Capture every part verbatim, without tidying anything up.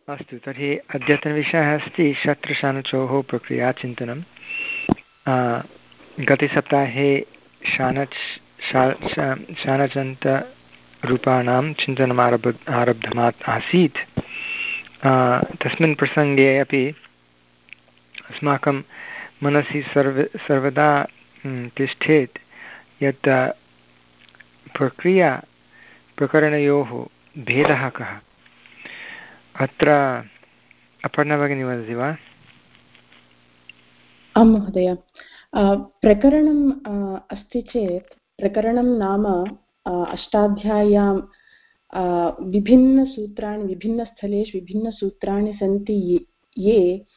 अस्तु, तर्हि अद्यतनविषयः अस्ति शत्रशानचोः प्रक्रियाचिन्तनं। गते सप्ताहे शानच् शानचन्तरूपाणां चिन्तनम् आरभ आरब्धम् आसीत्। तस्मिन् प्रसङ्गे अपि अस्माकं मनसि सर्व सर्वदा तिष्ठेत् यत् प्रक्रिया प्रकरणयोः भेदः कः। अत्र अपर्णा भगिनी वदति वा? आं महोदय, प्रकरणम् अस्ति चेत् प्रकरणं नाम अष्टाध्याय्यां विभिन्नसूत्राणि विभिन्नस्थलेषु विभिन्नसूत्राणि सन्ति ये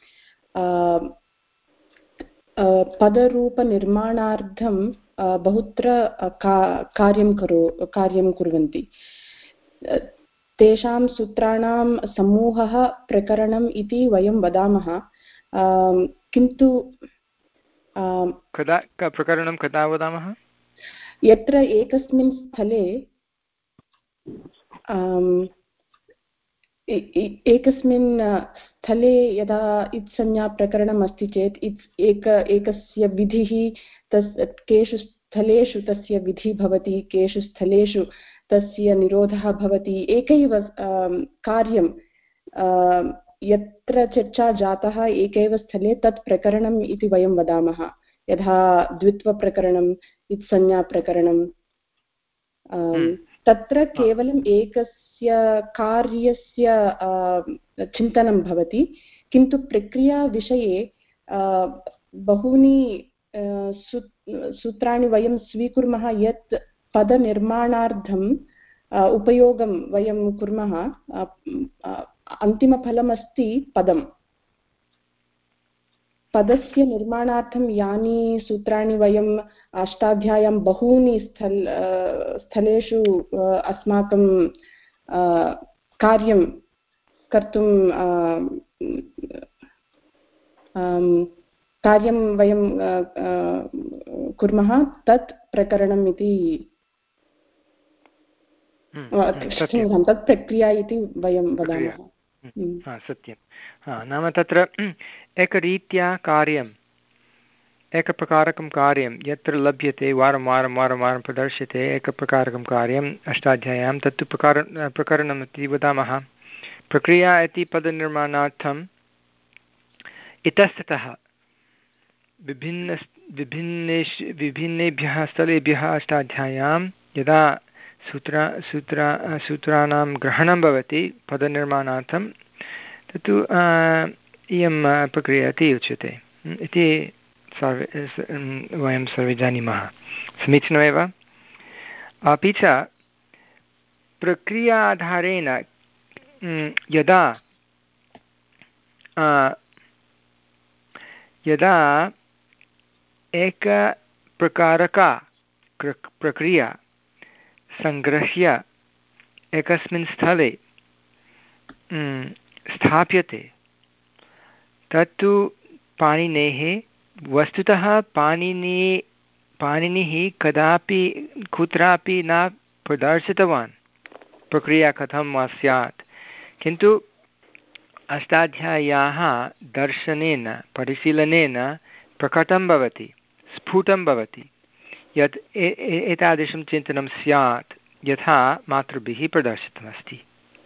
पदरूपनिर्माणार्थं बहुत्र कार्यं करो कार्यं कुर्वन्ति। तेषां सूत्राणां समूहः प्रकरणम् इति वयं वदामः। किन्तु कदा प्रकरणं कदा वदामः? यत्र एकस्मिन् स्थले एकस्मिन् स्थले यदा इत्संज्ञा प्रकरणम् अस्ति चेत् इत् एक एकस्य विधिः तस् केषु स्थलेषु तस्य विधिः भवति, केषु स्थलेषु तस्य निरोधः भवति। एकैव कार्यं यत्र चर्चा जातः एकैव स्थले तत् प्रकरणम् इति वयं वदामः। यथा द्वित्वप्रकरणम्, इत्संज्ञाप्रकरणं, तत्र केवलम् एकस्य कार्यस्य चिन्तनं भवति। किन्तु प्रक्रियाविषये बहूनि सूत्राणि वयं स्वीकुर्मः यत् पदनिर्माणार्थम् उपयोगं वयं कुर्मः। अन्तिमफलमस्ति पदं। पदस्य निर्माणार्थं यानि सूत्राणि वयम् अष्टाध्याय्यां बहूनि स्थल स्थलेषु अस्माकं कार्यं कर्तुं कार्यं वयं कुर्मः, तत् प्रकरणम् इति तत् प्रक्रिया इति वयं वदामः। सत्यं। नाम तत्र एकरीत्या कार्यम् एकप्रकारकं कार्यं यत्र लभ्यते वारं वारं वारं वारं प्रदर्श्यते एकप्रकारकं कार्यम् अष्टाध्याय्यां तत्तु प्रकार प्रकरणम् इति वदामः। प्रक्रिया इति पदनिर्माणार्थम् इतस्ततः विभिन्न विभिन्नेषु विभिन्नेभ्यः स्थलेभ्यः अष्टाध्याय्यां यदा सूत्र सूत्र सूत्राणां ग्रहणं भवति पदनिर्माणार्थं तत्तु इयं प्रक्रिया इति उच्यते इति सर्वे वयं सर्वे जानीमः। समीचीनमेव। अपि च प्रक्रियाधारेण यदा यदा एकप्रकारका प्रक्रिया सङ्गृह्य एकस्मिन् स्थले स्थाप्यते तत्तु पाणिनेः वस्तुतः पाणिनि पाणिनिः कदापि कुत्रापि न प्रदर्शितवान् प्रक्रिया कथं वा स्यात्। किन्तु अष्टाध्याय्याः दर्शनेन परिशीलनेन प्रकटं भवति, स्फुटं भवति यत् एतादृशं चिन्तनं स्यात् यथा मातृभिः प्रदर्शितमस्ति।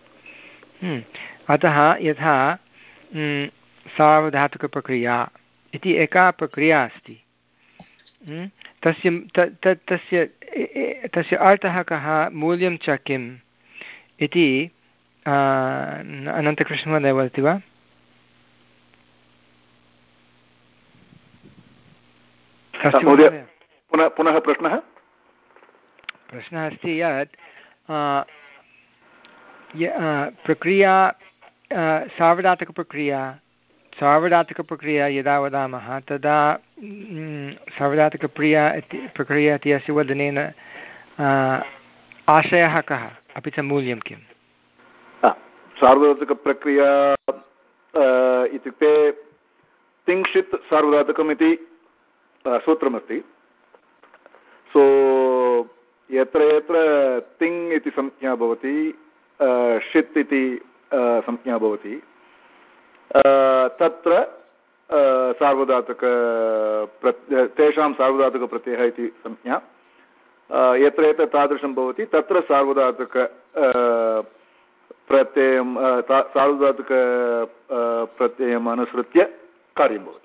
अतः यथा सार्वधातुकप्रक्रिया इति एका प्रक्रिया अस्ति, तस्य तस्य तस्य अर्थः कः, मूल्यं च किम् इति अनन्तकृष्णमहोदय वदति वा? पुनः पुनः प्रश्नः प्रश्नः अस्ति यत् प्रक्रिया सार्वधातुकप्रक्रिया सार्वधातुकप्रक्रिया यदा वदामः तदा सार्वधातुकप्रिया इति प्रक्रिया इति अस्य वदनेन आशयः कः, अपि च मूल्यं किम्? सार्वधातुकप्रक्रिया इत्युक्ते तिङ्क्षित् सार्वधातुकम् इति सूत्रमस्ति। सो यत्र यत्र तिङ् इति संज्ञा भवति, षित् इति संज्ञा भवति, तत्र सार्वधातुक तेषां सार्वधातुकप्रत्ययः इति संज्ञा यत्र यत्र तादृशं भवति तत्र सार्वधातुक प्रत्ययं सार्वधातुक प्रत्ययम् अनुसृत्य कार्यं भवति।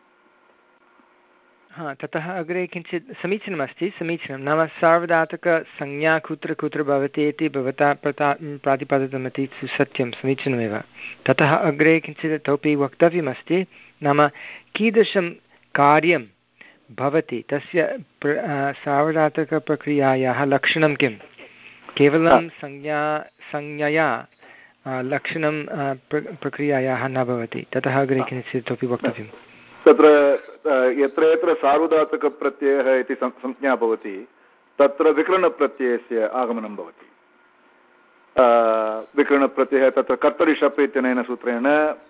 हा ततः अग्रे किञ्चित् समीचीनमस्ति समीचीनं नाम सार्वधातुकसंज्ञा कुत्र कुत्र भवति इति भवता प्रता प्रतिपादितमिति सुसत्यं समीचीनमेव। ततः अग्रे किञ्चित् इतोपि वक्तव्यमस्ति नाम कीदृशं कार्यं भवति तस्य प्र सार्वधातुकप्रक्रियायाः लक्षणं किं केवलं संज्ञा संज्ञया लक्षणं प्र प्रक्रियायाः न भवति। ततः अग्रे किञ्चित् इतोपि वक्तव्यं। तत्र यत्र यत्र सार्वधातुकप्रत्ययः इति संज्ञा भवति तत्र विकरणप्रत्ययस्य आगमनं भवति। विकरणप्रत्ययः तत्र कर्तरि शप् इत्यनेन सूत्रेण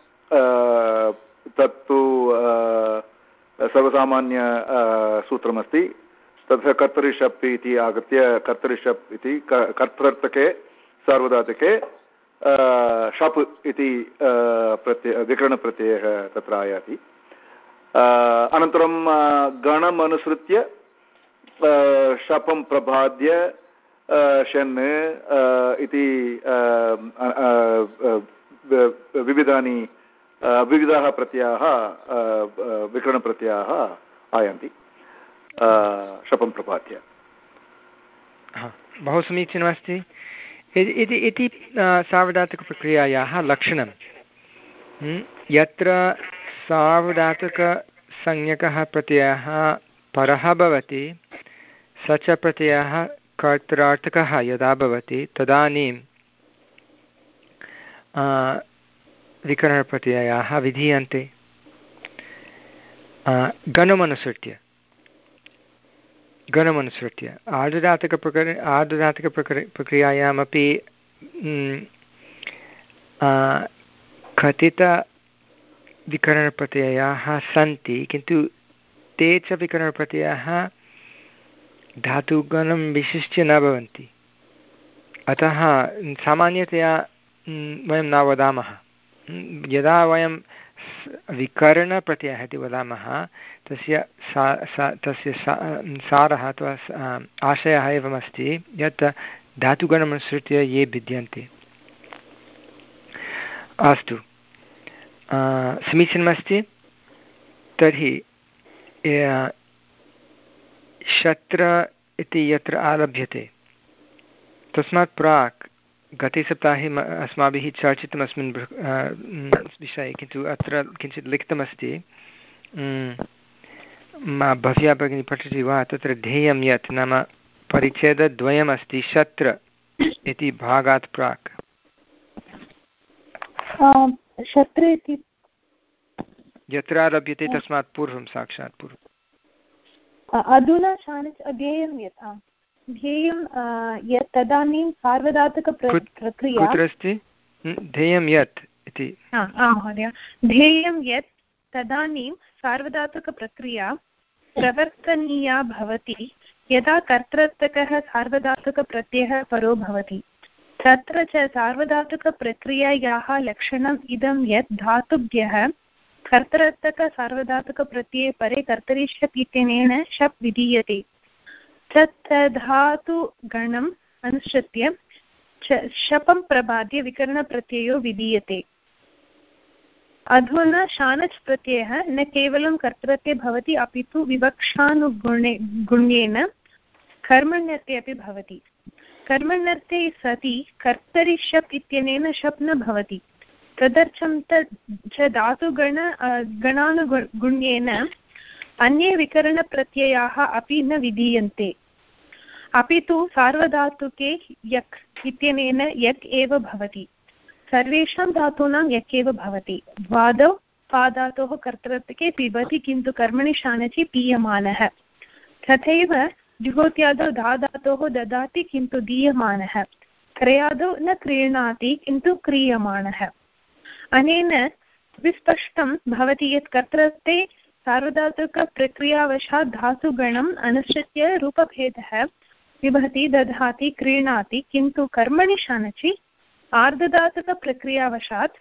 तत्तु सर्वसामान्य सूत्रमस्ति। तत्र कर्तरि शप् इति आगत्य कर्तरि शप् इति कर्तृर्थके सार्वधातुके शप् इति प्रत्यय विकरणप्रत्ययः तत्र आयाति। अनन्तरं गणम् अनुसृत्य शपं प्रबाद्य शन् इति विविधानि विविधाः प्रत्ययाः विकरणप्रत्ययाः आयान्ति शपं प्रबाद्य। बहु समीचीनमस्ति। इति सार्वधातुकप्रक्रियायाः लक्षणं यत्र सार्वधातुकसंज्ञकः प्रत्ययः परः भवति स च प्रत्ययः कर्तृर्थकः यदा भवति तदानीं विकरणप्रत्ययाः विधीयन्ते गणमनुसृत्य गणमनुसृत्य आर्धधातुकप्रक्रिया आर्धधातुकप्रक्रिया प्रक्रियायामपि कथित विकरणप्रत्ययाः सन्ति किन्तु ते च विकरणप्रत्ययाः धातुगणं विशिष्य न भवन्ति। अतः सामान्यतया वयं न वदामः यदा वयं विकरणप्रत्ययः इति वदामः तस्य सा सा तस्य सा सारः अथवा आशयः एवमस्ति यत् धातुगणमनुसृत्य ये भिद्यन्ते। अस्तु समीचीनमस्ति। तर्हि शत्र इति यत्र आरभ्यते तस्मात् प्राक् गते सप्ताहे अस्माभिः चर्चितम् अस्मिन् विषये किन्तु अत्र किञ्चित् लिखितमस्ति भव्या भगिनी पठति वा? तत्र ध्येयं यत् नाम परिच्छेदद्वयमस्ति शत्र इति भागात् प्राक् शत्र इति यत्र आरभ्यते तस्मात् पूर्वं साक्षात् पूर्वम् अधुना शानच् अध्येयं यत् ध्येयं यत् तदानीं सार्वधातुकप्रक्रिया कुत्र अस्ति ध्येयं यत् इति महोदय ध्येयं यत् तदानीं सार्वधातुकप्रक्रिया प्रवर्तनीया भवति यदा कर्तृर्थकः सार्वधातुकप्रत्ययः परो भवति। तत्र च सार्वधातुकप्रक्रियायाः लक्षणम् इदं यत् धातुभ्यः कर्तृर्थकसार्वधातुकप्रत्यये परे कर्तरि शप् इत्यनेन शप् विधीयते। तत् धातुगणम् अनुसृत्य शपं प्रबाद्य विकरणप्रत्ययो विधीयते। अधुना शानच् प्रत्ययः न केवलं कर्तृत्वे भवति अपितु विवक्षानुगुणे गुण्येन कर्मण्यर्थे अपि भवति। कर्मण्यर्थे सति कर्तरि शप् इत्यनेन शप् न भवति। तदर्थं च धातुगण गणानुगुण्येन अन्ये विकरणप्रत्ययाः अपि न विधीयन्ते अपि तु सार्वधातुके यक् इत्यनेन यक् एव भवति। सर्वेषां धातूनां यक् एव भवति। द्वादौ पादातोः कर्तृत्वे पिबति किन्तु कर्मणि शानचि पीयमानः। तथैव जुहोत्यादौ धाधातोः ददाति किन्तु दीयमानः। क्रयादौ न क्रीणाति किन्तु क्रियमाणः। अनेन विस्पष्टं भवति यत् कर्तृत्वे सार्वधातुकप्रक्रियावशात् धातुगणम् अनुसृत्य रूपभेदः विभक्ति दधाति क्रीणाति किन्तु कर्मणि शानचि आर्धधातुकप्रक्रियावशात्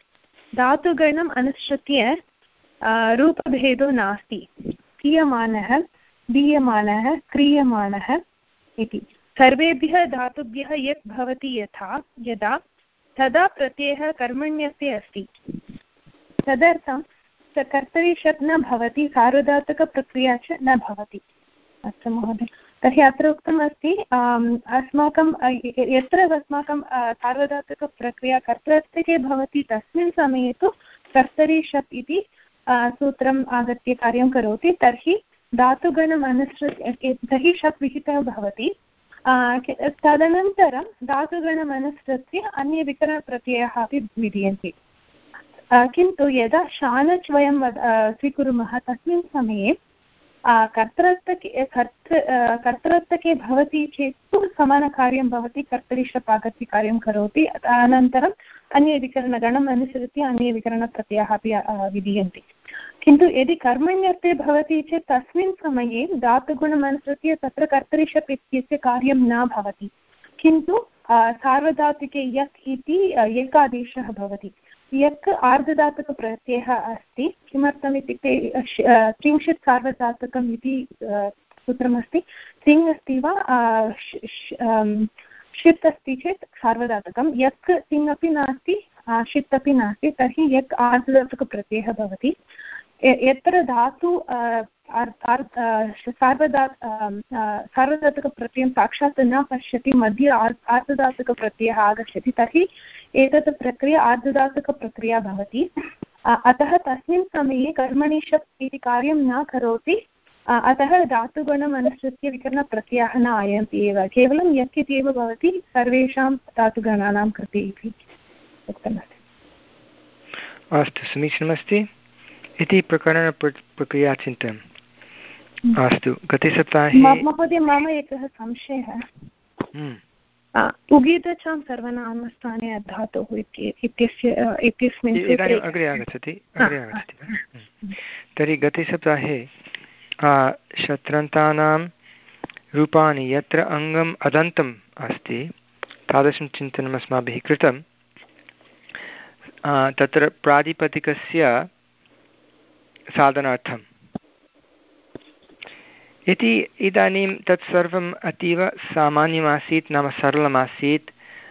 धातुगणम् अनुसृत्य रूपभेदो नास्ति। क्रियमाणः, दीयमानः, क्रियमाणः इति सर्वेभ्यः धातुभ्यः यत् भवति यथा यदा तदा प्रत्ययः कर्मण्यर्थे अस्ति। तदर्थं स कर्तरि शप् न भवति, सार्वधातुकप्रक्रिया च न भवति। अस्तु महोदय, तर्हि अत्र उक्तमस्ति अस्माकं यत्र अस्माकं सार्वधातुकप्रक्रिया कर्तृत्वे भवति तस्मिन् समये तु कर्तरि शप् इति सूत्रम् आगत्य कार्यं करोति। तर्हि धातुगणम् अनुसृत्य तर्हि शप् विहितः भवति। तदनन्तरं धातुगणम् अनुसृत्य अन्ये विकरणप्रत्ययाः अपि विधीयन्ते। किन्तु यदा शानच् वयं स्वीकुर्मः तस्मिन् समये कर्तृत्तके कर्तृ कर्तृत्तके भवति चेत् तु समानकार्यं भवति, कर्तरि शप् आगत्य कार्यं करोति। अनन्तरम् अन्ये विकरणगणम् अनुसृत्य अन्ये विकरणप्रत्ययाः अपि विधीयन्ते। किन्तु यदि कर्मण्यर्थे भवति चेत् तस्मिन् समये धातुगुणम् अनुसृत्य तत्र कर्तरि शप् इत्यस्य कार्यं न भवति, किन्तु सार्वधातुके यक् इति एकादेशः भवति। यक् आर्धधातुकप्रत्ययः अस्ति। किमर्थम् इत्युक्ते त्रिंशत् सार्वधातुकम् इति सूत्रमस्ति। त्रिङ् अस्ति वा षित् अस्ति चेत् सार्वधातुकं, यक् तिङ् अपि नास्ति षित् अपि नास्ति, तर्हि यक् आर्धधातुकप्रत्ययः भवति। यत्र धातु सार्वधा सार्वधातुकप्रत्ययं साक्षात् न पश्यति, मध्ये आर्धधातुकप्रत्ययः आगच्छति, तर्हि एतत् प्रक्रिया आर्धधातुकप्रक्रिया भवति। अतः तस्मिन् समये कर्मणि शप् इति कार्यं न करोति। अतः धातुगणम् अनुसृत्य विकरणप्रत्ययाः न आयन्ति एव, केवलं यक् इति एव भवति सर्वेषां धातुगणानां कृते इति उक्तमस्ति। अस्तु, समीचीनमस्ति इति प्रकरणप्रक्रियाचिन्तनम्। अस्तु, गते सप्ताहे महोदय मम एकः संशयः। उगीदचां सर्वनामस्थाने धातुः इत्यस्य इत्यस्मिन् सूत्रे अग्रे आगच्छति अग्रे आगच्छति तर्हि गते सप्ताहे शत्रन्तानां रूपाणि यत्र अङ्गम् अदन्तम् अस्ति तादृशं चिन्तनम् अस्माभिः कृतं। तत्र प्रातिपदिकस्य साधनार्थम् इति इदानीं तत्सर्वम् अतीव सामान्यमासीत्, नाम सरलमासीत्,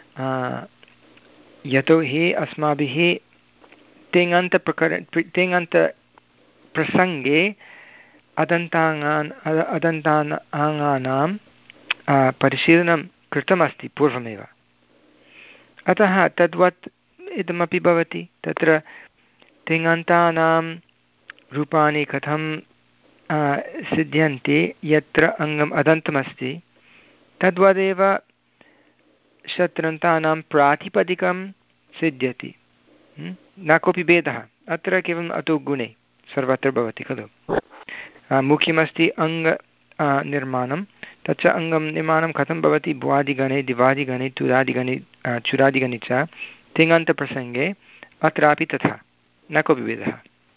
यतोहि अस्माभिः तिङन्तप्रकर तिङन्तप्रसङ्गे अदन्ताङ्गान् अदन्तानां परिशीलनं कृतमस्ति पूर्वमेव। अतः तद्वत् इदमपि भवति। तत्र तिङन्तानां रूपाणि कथं सिद्ध्यन्ति यत्र अङ्गम् अदन्तमस्ति, तद्वदेव शत्रन्तानां प्रातिपदिकं सिद्ध्यति। न कोऽपि भेदः, अत्र केवलम् अतो गुणे सर्वत्र भवति खलु। मुख्यमस्ति अङ्ग निर्माणं, तच्च अङ्गं निर्माणं कथं भवति भुवादिगणे, दिवादिगणे, तुदादिगणे, चुरादिगणे च तिङन्तप्रसङ्गे अत्रापि तथा, न कोऽपि भेदः।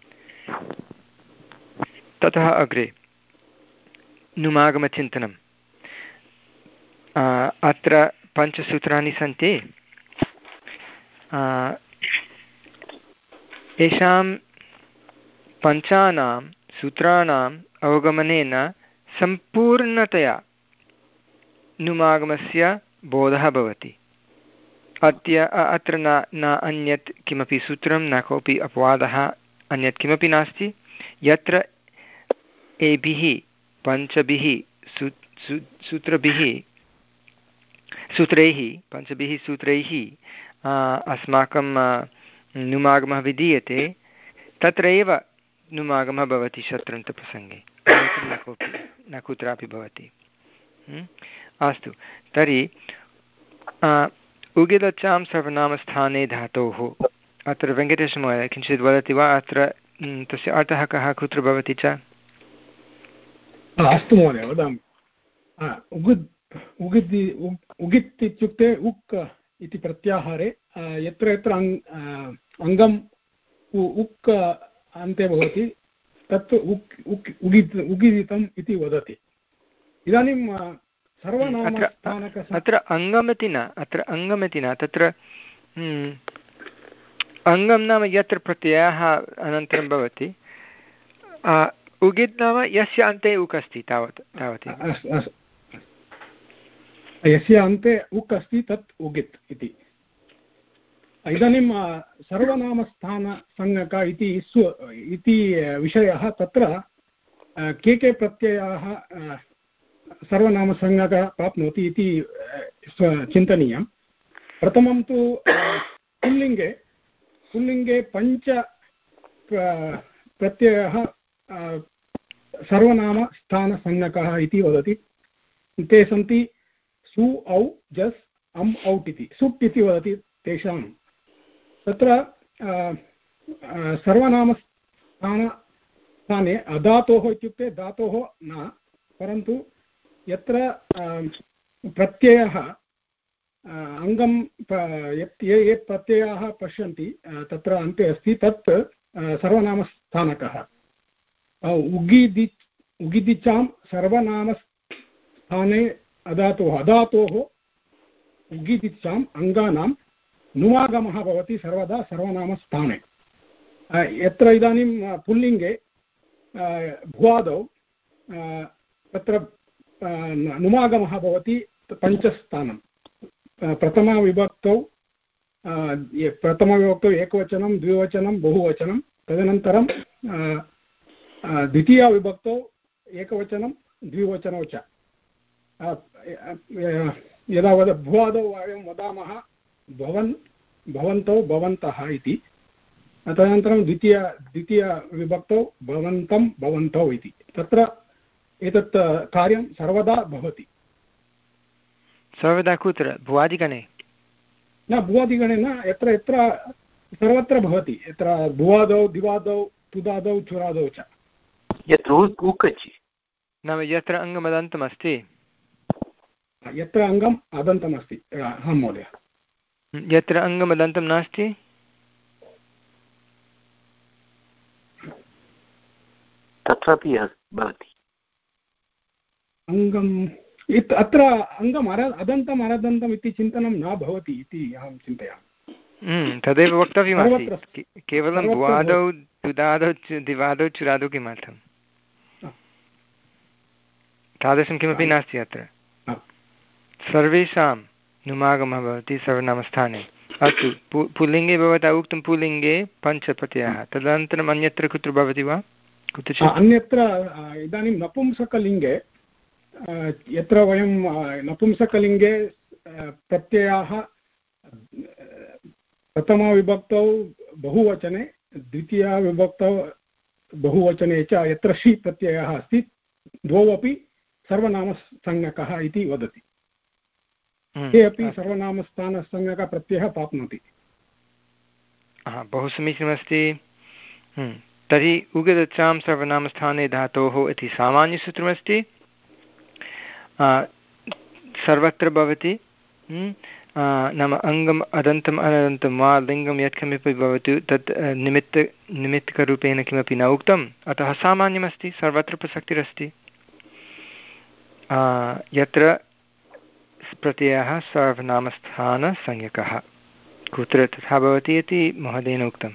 ततः अग्रे नुमागमचिन्तनम्। अत्र पञ्चसूत्राणि सन्ति। येषां पञ्चानां सूत्राणाम् अवगमनेन सम्पूर्णतया नुमागमस्य बोधः भवति। अद्य अत्र न न अन्यत् किमपि सूत्रं, न कोऽपि अपवादः, अन्यत् किमपि नास्ति। यत्र एभिः पञ्चभिः सू सू सूत्रभिः सूत्रैः पञ्चभिः सूत्रैः अस्माकं नुमागमः विधीयते, तत्रैव नुमागमः भवति शत्रन्तप्रसङ्गे, न कोऽपि न कुत्रापि भवति। अस्तु, तर्हि उगिदचां सर्वनामस्थाने धातोः, अत्र वेङ्कटेशमहोदय किञ्चित् वदति वा? अत्र तस्य अर्थः कः, कुत्र भवति च? अस्तु महोदय, वदामि। उगिद् उगिद् उगित् इत्युक्ते उक् इति प्रत्याहारे यत्र यत्र अङ्गम् उक् अन्ते भवति तत् उक् उक् उगित् उगिदितम् इति वदति। इदानीं सर्वनामस्थानक अत्र अङ्गमिति न, अत्र अङ्गमिति न, तत्र अङ्गं नाम यत्र प्रत्ययः अनन्तरं भवति, उगित् नाम यस्य अन्ते उक् अस्ति तावत् तावत् यस्य अन्ते उक् अस्ति तत् उगित् इति। इदानीं सर्वनामस्थानसंज्ञक इति स्व इति विषयः, तत्र के के प्रत्ययाः सर्वनामसंज्ञक प्राप्नोति इति चिन्तनीयं। प्रथमं तु पुल्लिङ्गे पुल्लिङ्गे पञ्च प्रत्ययः सर्वनामस्थानसंज्ञकः इति वदति। ते सन्ति सु औ जस् अम् औट् इति, सुट् इति वदति तेषां। तत्र सर्वनामस्थाने अधातोः इत्युक्ते धातोः न, परन्तु यत्र प्रत्ययः अङ्गं ये ये प्रत्ययाः पश्यन्ति तत्र अन्ते अस्ति, तत् सर्वनामस्थानकः। उगिदि उगिदिचां सर्वनामस्थाने अधातोः अधातोः उगिदिचाम् अङ्गानां नुमागमः भवति सर्वदा सर्वनामस्थाने। यत्र इदानीं पुल्लिङ्गे भुवादौ तत्र नुमागमः भवति पञ्चस्थानं। प्रथमविभक्तौ प्रथमविभक्तौ एकवचनं, द्विवचनं, बहुवचनं, तदनन्तरं द्वितीयविभक्तौ एकवचनं, द्विवचनौ च। यदा वद भुवादौ वयं वदामः भवन्, भवन्तौ, भवन्तः इति, तदनन्तरं द्वितीय द्वितीयविभक्तौ भवन्तं, भवन्तौ इति। तत्र एतत् कार्यं सर्वदा भवति। सर्वदा कुत्र? भुवादिगणे? न, भुवादिगणे न, यत्र यत्र सर्वत्र भवति। यत्र भुवादौ, दिवादौ, तुदादौ, चुरादौ च। यत्र उकचि नाम यत्र अङ्गमदन्तमस्ति, यत्र अङ्गम् अदन्तमस्ति। आं महोदय। यत्र अङ्गमदन्तं नास्ति तत्रापि भवति अङ्गम्। अत्र अङ्गम् अर अदन्तम् अनदन्तम् इति चिन्तनं न भवति इति अहं चिन्तयामि। तदेव वक्तव्यमस्ति। केवलं भुवादौ, तुदादौ, दिवादौ, चुरादौ किमर्थं? तादृशं किमपि नास्ति अत्र। सर्वेषां नुमागमः भवति सर्वनामस्थाने। अस्तु, पुल्लिङ्गे भवता उक्तं पुल्लिङ्गे पञ्चप्रत्ययाः, तदनन्तरम् अन्यत्र कुत्र भवति वा? कुत्रचित् अन्यत्र इदानीं नपुंसकलिङ्गे, यत्र वयं नपुंसकलिङ्गे प्रत्ययाः प्रथमविभक्तौ बहुवचने, द्वितीयविभक्तौ बहुवचने च यत्र षि प्रत्ययः अस्ति, द्वौ अपि सर्वनामसंज्ञकः इति वदति। ते अपि सर्वनामस्थानसंज्ञकप्रत्ययः प्राप्नोति। बहु समीचीनमस्ति। तर्हि उगदचां सर्वनामस्थाने धातोः इति सामान्यसूत्रमस्ति, सर्वत्र भवति। नाम अङ्गम् अदन्तम् अनदन्तं वा लिङ्गं यत्किमपि भवतु, तत् निमित्त निमित्तकरूपेण किमपि न उक्तम्, अतः सामान्यमस्ति, सर्वत्र प्रसक्तिरस्ति। यत्र प्रत्ययः सर्वनामस्थानसंज्ञकः, कुत्र तथा भवति इति महोदयेन उक्तं।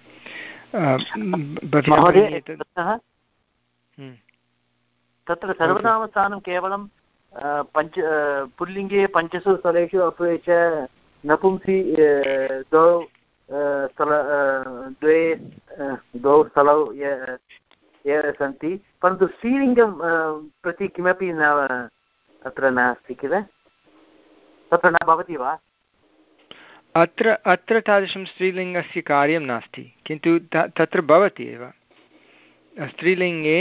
तत्र सर्वनामस्थानं केवलं पञ्च पुल्लिङ्गे पञ्चसु स्थलेषु, अपि च नपुंसि द्वौ स्थल द्वे द्वौ स्थलौ ये सन्ति, परन्तु स्त्रीलिङ्गं प्रति किमपि न अत्र नास्ति किल? तत्र न भवति वा? अत्र अत्र तादृशं स्त्रीलिङ्गस्य कार्यं नास्ति, किन्तु तत्र भवति एव। स्त्रीलिङ्गे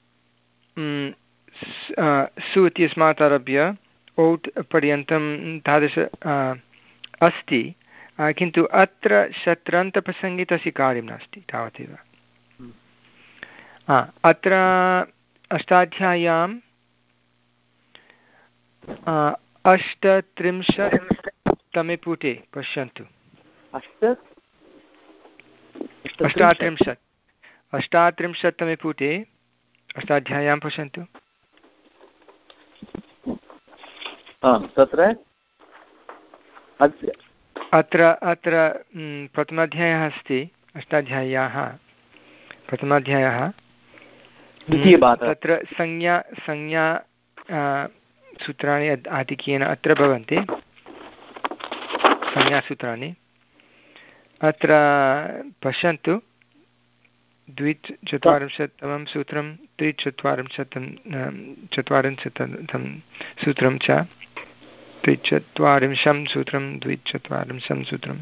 सु इत्यस्मात् आरभ्य औट् पर्यन्तं तादृश अस्ति, किन्तु अत्र शत्रन्तप्रसङ्गे तस्य कार्यं नास्ति, तावदेव। अत्र अष्टाध्याय्यां अष्टत्रिंशत्तमे पुटे पश्यन्तु। अष्टात्रिंशत् अष्टात्रिंशत्तमे पुटे अष्टाध्याय्यां पश्यन्तु। तत्र अत्र अत्र प्रथमाध्यायः अस्ति अष्टाध्याय्याः प्रथमाध्यायः तत्र संज्ञा संज्ञा सूत्राणि आधिक्येन अत्र भवन्ति संज्ञासूत्राणि अत्र पश्यन्तु द्विचत्वारिंशत्तमं सूत्रं त्रिचत्वारिंशतं चत्वारिंशतं सूत्रं च त्रिचत्वारिंशं सूत्रं द्विचत्वारिंशं सूत्रं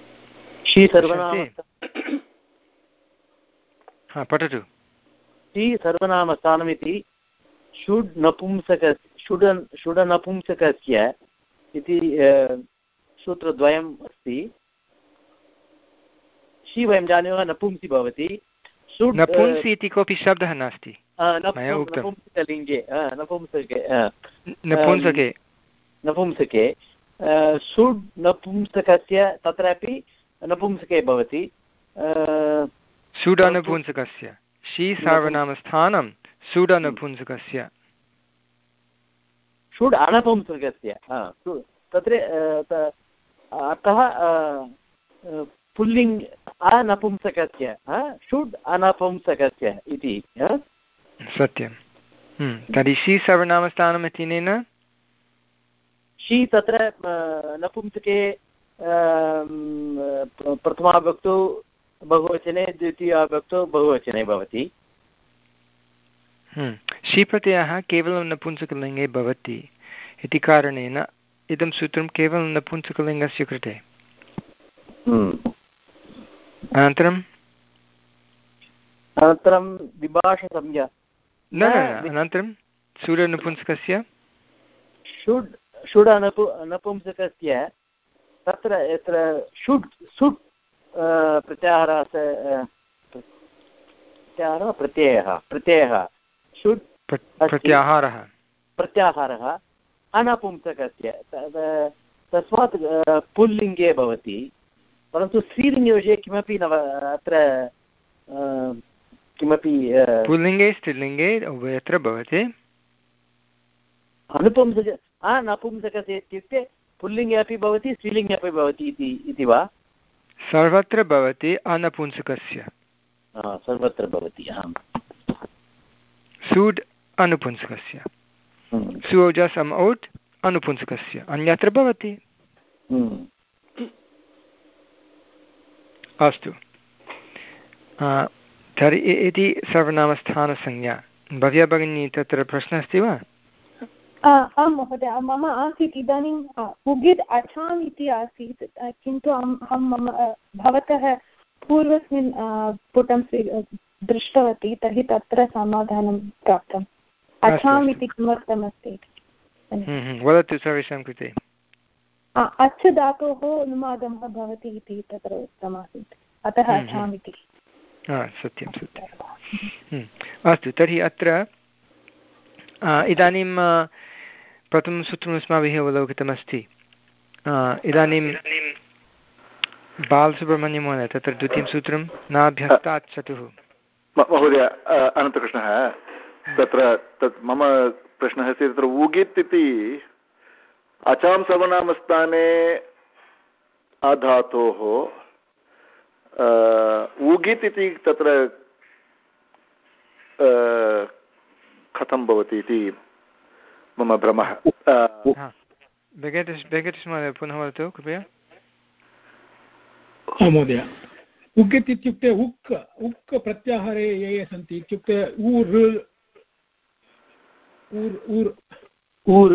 हा पठतु शी सर्वनामस्थानमिति षुड् नपुंसक षुड षुडनपुंसकस्य इति सूत्रद्वयम् अस्ति शी वयं जानीमः नपुंसि भवति नपुंसि इति कोऽपि शब्दः नास्ति नपुंसकलिङ्गे नपुंसके नपुंसके नपुंसके षुड् नपुंसकस्य तत्रापि नपुंसके भवति सुडनपुंसकस्य शी सार्वनामस्थानं सुडनपुंसकस्य षुड् अनपुंसकस्य तत्र अतः पुल्लिङ्ग् अनपुंसकस्य षुड् अनपुंसकस्य इति सत्यं तर्हि शी सर्वनामस्थानम् इत्यनेन शी तत्र नपुंसके प्रथमाविभक्तौ बहुवचने द्वितीयाविभक्तौ बहुवचने भवति शी प्रत्ययः केवलं नपुंसकलिङ्गे भवति इति कारणेन इदं सूत्रं केवलं नपुंसकलिङ्गस्य कृते अनन्तरम् अनन्तरं विभाषसंज्ञा न अनन्तरं सुडनपुंसकस्य षुड् षुड् अनपु नपुंसकस्य तत्र यत्र षुड् सुट् प्रत्याहारः प्रत्याहारः प्रत्ययः प्रत्ययः षुड् प्रत्याहारः प्रत्याहारः अनपुंसकस्य तस्मात् पुल्लिङ्गे भवति परन्तु स्त्रीलिङ्गविषये किमपि न अत्र किमपि पुल्लिङ्गे स्त्रीलिङ्गे उभयत्र भवति अनुपुंसक अनपुंसकस्य इत्युक्ते पुल्लिङ्गे अपि भवति स्त्रीलिङ्गे अपि भवति इति वा सर्वत्र भवति अनपुंसकस्य सर्वत्र भवति सुड् अनुपुंसकस्य सुओजस् अम् औट् अनुपुंसकस्य अन्यत्र भवति अस्तु तर्हि इति सर्वनामस्थानसंज्ञा भव्या भगिनी तत्र प्रश्नः अस्ति वा आं महोदय मम आसीत् इदानीम् उगिद् अचाम् इति आसीत् किन्तु अहं मम भवतः पूर्वस्मिन् पुटं दृष्टवती तर्हि तत्र समाधानं प्राप्तम् अचाम् इति किमर्थमस्ति वदतु सर्वेषां कृते अच् धातोः अनुमागमः भवति इति तत्र उक्तमासीत् अतः अचाम् इति सत्यं सत्यम् अस्तु तर्हि अत्र इदानीं प्रथमं सूत्रम् अस्माभिः अवलोकितमस्ति इदानीं बालसुब्रह्मण्यमहोदय तत्र द्वितीयं सूत्रं नाभ्यस्तात् चतुः महोदय अनन्तकृष्णः तत्र तत् मम प्रश्नः अस्ति तत्र ऊगित् इति अचां सर्वनामस्थाने अधातोः ऊगित् इति तत्र कथं भवति इति मम भ्रमः वेङ्कटेश महोदय पुनः वदतु कृपया महोदय उगित् इत्युक्ते उक् उक् प्रत्याहारे ये ये सन्ति इत्युक्ते ऊर् ऊर् ऊर् ऊर्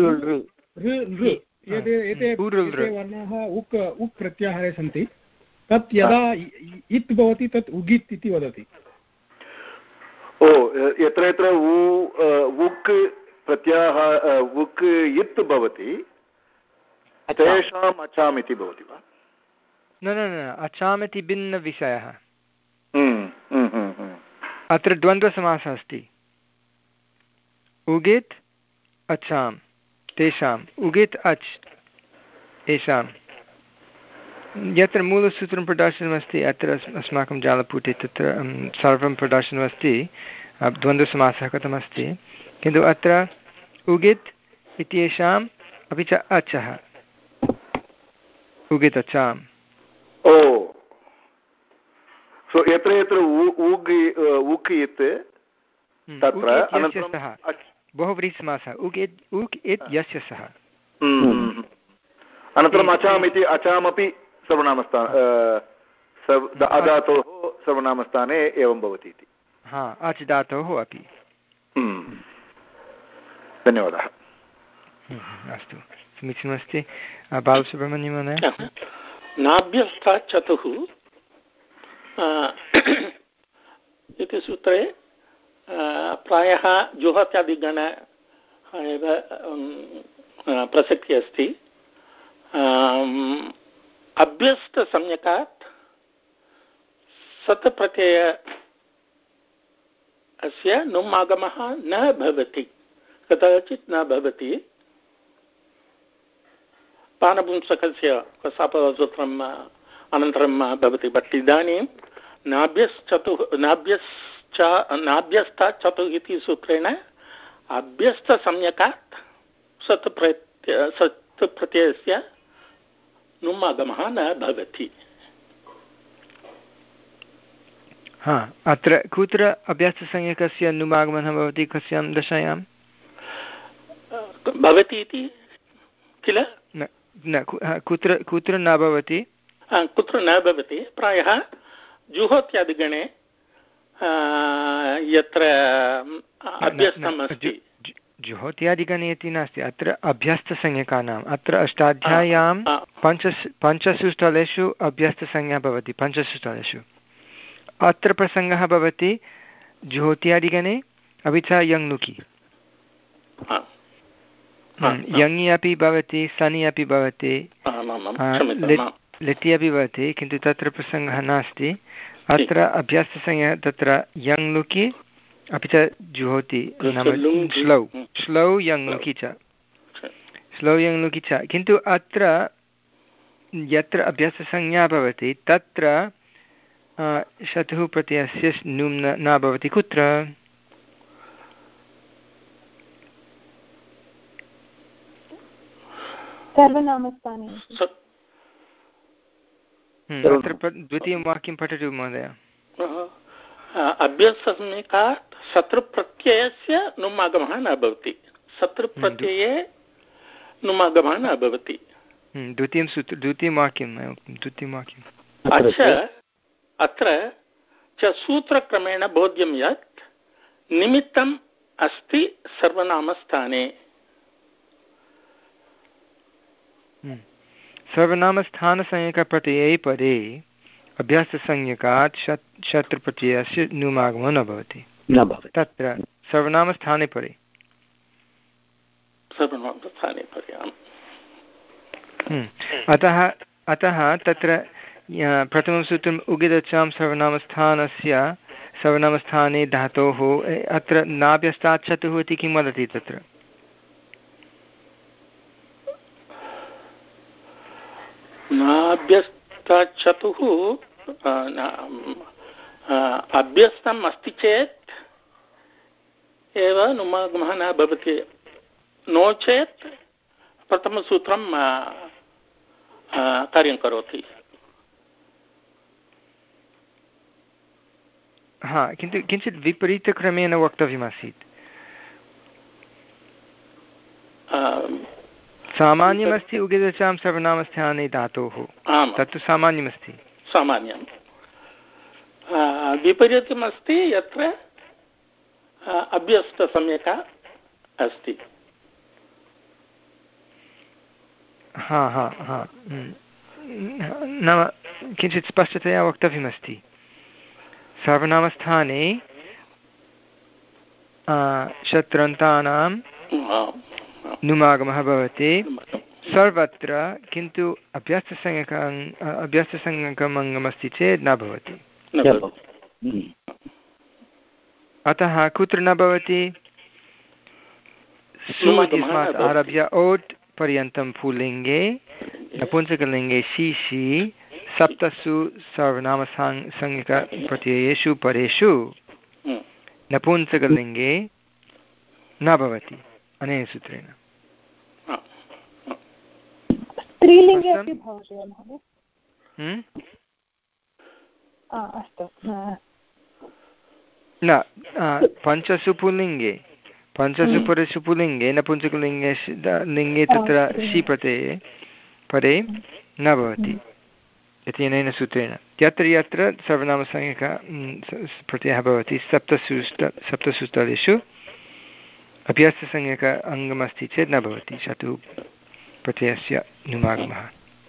एते वर्णाः उक् उक् प्रत्याहारे सन्ति तत् यदा इत् भवति तत् उगित् इति वदति ओ यत्र यत्र उक् प्रत्याहार उक् इत् भवति तेषाम् अचाम् इति भवति वा न न न अचाम् इति भिन्नविषयः अत्र द्वन्द्वसमासः अस्ति उगित् अचां तेषाम् उगित् अच् येषां यत्र मूलसूत्रं प्रदर्शनमस्ति अत्र अस्माकं जालपुटे तत्र सर्वं प्रदर्शनमस्ति द्वन्द्वसमासः कथमस्ति किन्तु अत्र उगित् इत्येषाम् अपि च अचः उगितचाम् ओ सो यत्र यत्र उग् उक् इत् तत्र सः बहुव्रीहिसमासः उक् इत् उक् इत् यस्य सः अनन्तरम् अचाम् इति अचामपि सर्वनामस्थान अधातोः सर्वनामस्थाने एवं भवति इति हा अच् धातोः अपि धन्यवादः अस्तु समीचीनमस्ति बालसुब्रह्मण्यं महोदय नाभ्यस्तात् चतुः इति सूत्रे प्रायः जुहोत्यादिगण एव प्रसक्तिः अस्ति अभ्यस्तसंज्ञकात् सत् प्रत्यय अस्य नुम् आगमः न भवति कदाचित् न भवति पानपुंसकस्य कसापसूत्रम् अनन्तरं भवति बट् इदानीं नाभ्यश्चतुः नाभ्यश्च नाभ्यस्तात् चतुः इति सूत्रेण अभ्यस्तसंज्ञकात् सत् प्रत्यय सत् प्रत्ययस्य नुम् आगमः न भवति। हा अत्र कुत्र अभ्यस्तसंज्ञकस्य नुम् आगमनः भवति कस्यां दशायां भवति इति किल न कुत्र कुत्र न भवति कुत्र न भवति प्रायः जुहोत्यादिगणे यत्र अभ्यस्तम् अस्ति जुहोत्यादिगणे इति नास्ति अत्र अभ्यस्तसंज्ञकानाम् अत्र अष्टाध्याय्यां पञ्च पञ्चसु स्थलेषु अभ्यस्तसंज्ञा भवति पञ्चसु स्थलेषु अत्र प्रसङ्गः भवति जुहोत्यादिगणे अपि च यङ्नुकि यङि अपि भवति सनि अपि भवति लिटि अपि भवति किन्तु तत्र प्रसङ्गः नास्ति अत्र अभ्याससंज्ञा तत्र यङ्नुकि अपि च जुहोति नाम श्लौ श्लौ यङ्नुकि च श्लौ यङ्नुकि च किन्तु अत्र यत्र अभ्याससंज्ञा भवति तत्र शतुः प्रत्ययस्य नुम् न भवति कुत्र सर्वनामस्थाने अत्र द्वितीयं वाक्यं पठतु महोदय अभ्यस्तसंज्ञकात् शत्रुप्रत्ययस्य नुम् आगमः न भवति शत्रुप्रत्यये नुम् आगमः न भवति द्वितीयं सूत्र द्वितीयं वाक्यं द्वितीयं वाक्यम् अत्र च सूत्रक्रमेण बोध्यं यत् निमित्तम् अस्ति सर्वनामस्थाने सर्वनामस्थानसंज्ञकप्रत्यये परे अभ्याससंज्ञकात् शत् शत्रुप्रत्ययस्य नुमागमो न भवति न भवति तत्र सर्वनामस्थाने परे सर्वनामस्थाने परे अतः अतः तत्र प्रथमं सूत्रम् उगिदचां सर्वनामस्थानस्य सर्वनामस्थाने धातोः अत्र नाभ्यस्तात् चतुः इति किं वदति तत्र नाभ्यस्तात् चतुः अभ्यस्तम् अस्ति चेत् एव नुमागमः न भवति नो चेत् प्रथमसूत्रं कार्यं करोति हा किन्तु किञ्चित् विपरीतक्रमेण वक्तव्यमासीत् सामान्यमस्ति उगिदचां सर्वनामस्थाने धातोः तत्तु सामान्यमस्ति सामान्यं विपरीतमस्ति यत्र अभ्यस्तसंज्ञका अस्ति हा हा हा नाम किञ्चित् स्पष्टतया वक्तव्यमस्ति सर्वनामस्थाने शत्रन्तानां नुमागमः भवति सर्वत्र किन्तु अभ्यस्तसंज्ञकम् अभ्यस्तसंज्ञकम् अङ्गमस्ति चेत् न भवति अतः कुत्र न भवति सु इत्यस्मात् आरभ्य ओट् पर्यन्तं पुल्लिङ्गे नपुंसकलिङ्गे शीशि सप्तसु सर्वनामसंज्ञकप्रत्ययेषु परेषु नपुंसकलिङ्गे न भवति अनेन सूत्रेण स्त्रीलिङ्गे अपि भवति वा महोदय? अस्तु न पञ्चसु पुल्लिङ्गे पञ्चसु परेषु पुल्लिङ्गे नपुंसकलिङ्गे लिङ्गे तत्र शी प्रत्यये परे न भवति इत्यनेन सूत्रेण। यत्र यत्र सर्वनामसंज्ञक प्रत्ययः भवति सप्तसु सप्तसु स्थलेषु अभ्यस्तसंज्ञक अङ्गमस्ति चेत् न भवति शतु प्रत्ययस्य नुमागमः।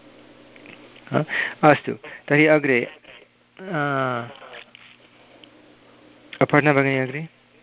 अस्तु तर्हि अग्रे अपर्णा भगिनी अग्रे।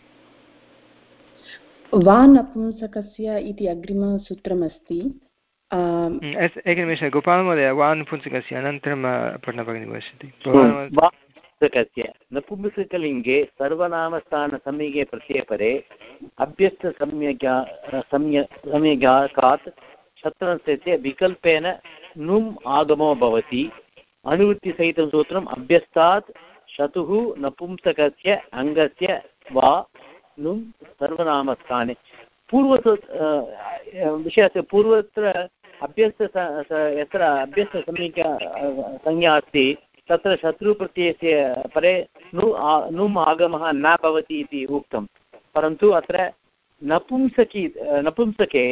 वा नपुंसकस्य इति अग्रिमसूत्रमस्ति। एकनिमेषः गोपालमहोदय वा नपुंसकस्य अनन्तरं अपर्णा भगिनी वदति। नपुंसकस्य नपुंसकलिङ्गे सर्वनामस्थानसंज्ञके प्रत्ययपरे अभ्यस्तसंज्ञा संज्ञकात् शत्रस्य विकल्पेन नुम् आगमो भवति। अनुवृत्तिसहितं सूत्रम् अभ्यस्तात् शतुः नपुंसकस्य अङ्गस्य वा नुम् सर्वनामस्थाने। पूर्व विषयस्य पूर्वत्र अभ्यस्त यत्र अभ्यस्तसंज्ञा संज्ञा अस्ति तत्र शत्रुप्रत्ययस्य परे नु नुम् आगमः न भवति इति उक्तं, परन्तु अत्र नपुंसकी नपुंसके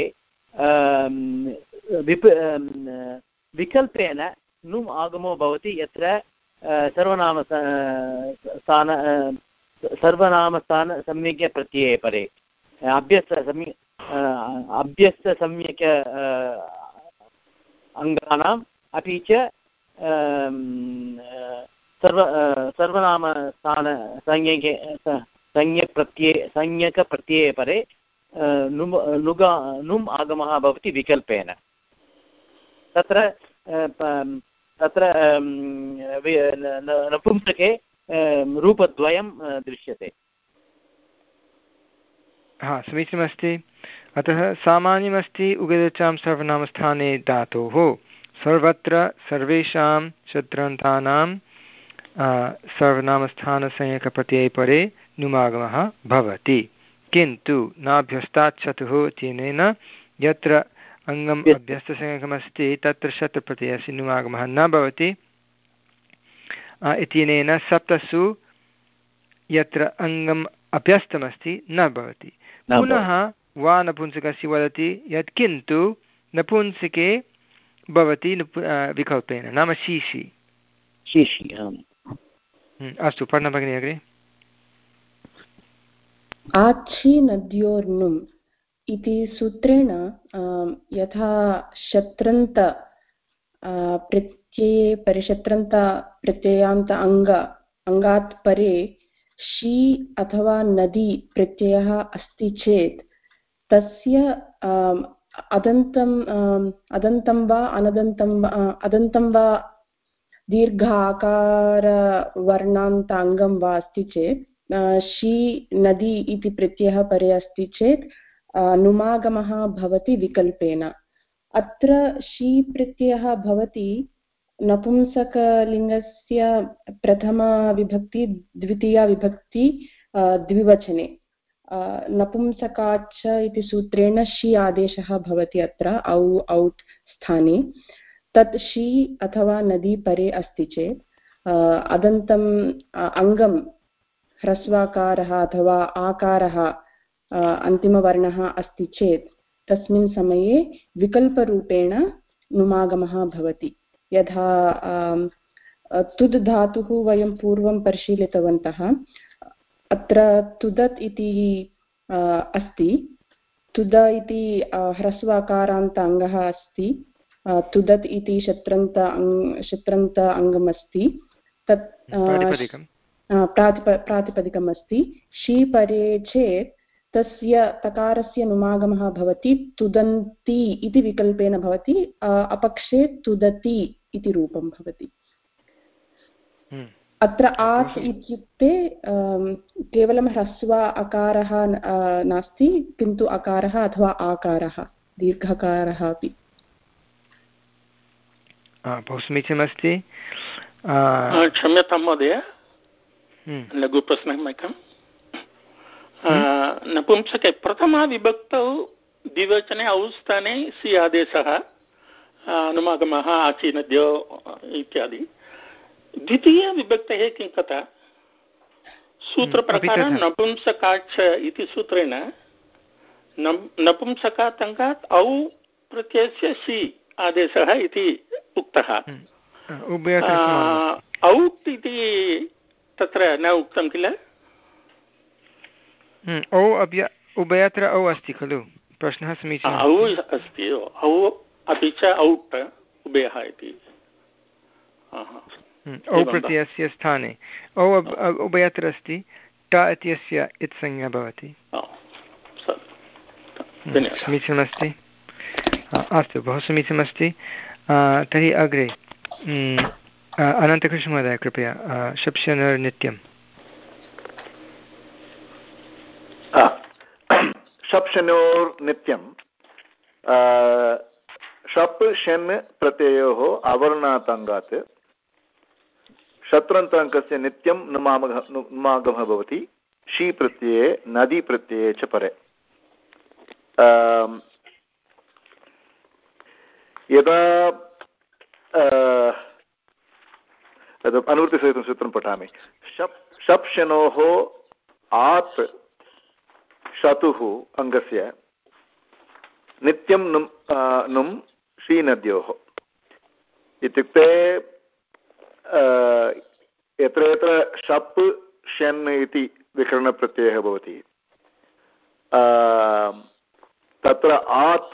विप विकल्पेन नुम् आगमो भवति यत्र सर्वनाम स्थान सर्वनामस्थान सम्यक् प्रत्यये परे अभ्यस्त सम्य अभ्यस्तसम्यक् अङ्गानाम् अपि च सर्व सर्वनामस्थान संज्ञके संज्ञप्रत्यये संज्ञकप्रत्यये परे नुम् नुगा नुम् आगमः भवति विकल्पेन। तत्र तत्र नपुंसके रूपद्वयं दृश्यते। हा समीचीनमस्ति। अतः सामान्यमस्ति उगदचां सर्वनामस्थाने धातोः सर्वत्र सर्वेषां शत्रन्तानां सर्वनामस्थानसंज्ञकप्रत्यये परे नुमागमः भवति, किन्तु नाभ्यस्तात् शतुः इत्यनेन यत्र अङ्गम् अभ्यस्तसंज्ञकमस्ति तत्र शतप्रत्ययस्य नुमागमः न भवति इत्यनेन सप्तसु यत्र अङ्गम् अभ्यस्तमस्ति न भवति। पुनः वा नपुंसकस्य वदति यत् किन्तु नपुंसके भवति विकल्पेन नाम शीशि शीशि। अस्तु पर्णा भगिनी अग्रे। आछि नद्योर्नुम् इति सूत्रेण यथा शत्रन्त प्रत्यये परिशत्रन्त प्रत्ययान्त अङ्ग अङ्गात् परे शी अथवा नदी प्रत्ययः अस्ति चेत् तस्य अदन्तं अदन्तं वा अनदन्तं अदन्तं वा दीर्घाकार वर्णान्ताङ्गं वा अस्ति चेत् शी नदी इति प्रत्ययः परे अस्ति चेत् नुमागमः भवति विकल्पेन। अत्र शी प्रत्ययः भवति नपुंसकलिङ्गस्य प्रथमाविभक्ति द्वितीयाविभक्ति द्विवचने नपुंसकाच्च इति सूत्रेण शी आदेशः भवति अत्र औ औट् स्थाने। तत् शी अथवा नदी परे अस्ति चेत् अदन्तम् अङ्गं ह्रस्वाकारः अथवा आकारः अन्तिमवर्णः अस्ति चेत् तस्मिन् समये विकल्परूपेण नुमागमः भवति। यथा तुद् धातुः वयं पूर्वं परिशीलितवन्तः। अत्र तुदत् इति अस्ति। तुद इति ह्रस्वाकारान्त अङ्गः अस्ति। तुदत् इति शत्रन्त शत्रन्त अङ्गमस्ति। तत् प्रातिप प्रातिपदिकम् अस्ति। शी परे चेत् तस्य तकारस्य नुमागमः भवति तुदन्ति इति विकल्पेन भवति। अपक्षे तुदति इति रूपं भवति। अत्र आत् इत्युक्ते केवलं ह्रस्व अकारः नास्ति, किन्तु अकारः अथवा आकारः दीर्घकारः अपि। बहु समीचीनमस्ति। क्षम्यतां महोदय, लघुप्रश्नः एकम्। नपुंसके प्रथमा विभक्तौ द्विवचने औ स्थाने सि आदेशः नुमागमः आचि नद्यो इत्यादि। द्वितीयविभक्तेः किं कथा? सूत्रप्रकारं नपुंसकाच्च इति सूत्रेण नपुंसकातङ्गात् औ प्रत्ययस्य सि आदेशः इति उक्तः। औट् इति तत्र न उक्तं किल? औ अभ्य उभयत्र औ अस्ति खलु? प्रश्नः समीचीनः। औ अस्ति, औ अपि च औट् उभयः इति। औ प्रत्ययस्य स्थाने औ उभयत्र अस्ति, ट इत्यस्य इत्संज्ञा भवति। समीचीनमस्ति। अस्तु, बहु समीचीनमस्ति। तर्हि अग्रे अनन्तकृष्णमहोदय कृपया शप्शनर्नित्यं। शप्शनोर्नित्यं शप् शन् प्रत्ययोः अवर्णातङ्गात् शत्रन्तङ्कस्य नित्यं नुमागमः नुमागमः भवति शी प्रत्यये नदी प्रत्यये च परे। यदा अनुवृत्तिसहितं सूत्रं पठामि। शप् शप् शनोः आत् शतुः अङ्गस्य नित्यं नुम् नुम् शीनद्योः इत्युक्ते यत्र यत्र शप् शन् इति विकरणप्रत्ययः भवति तत्र आत्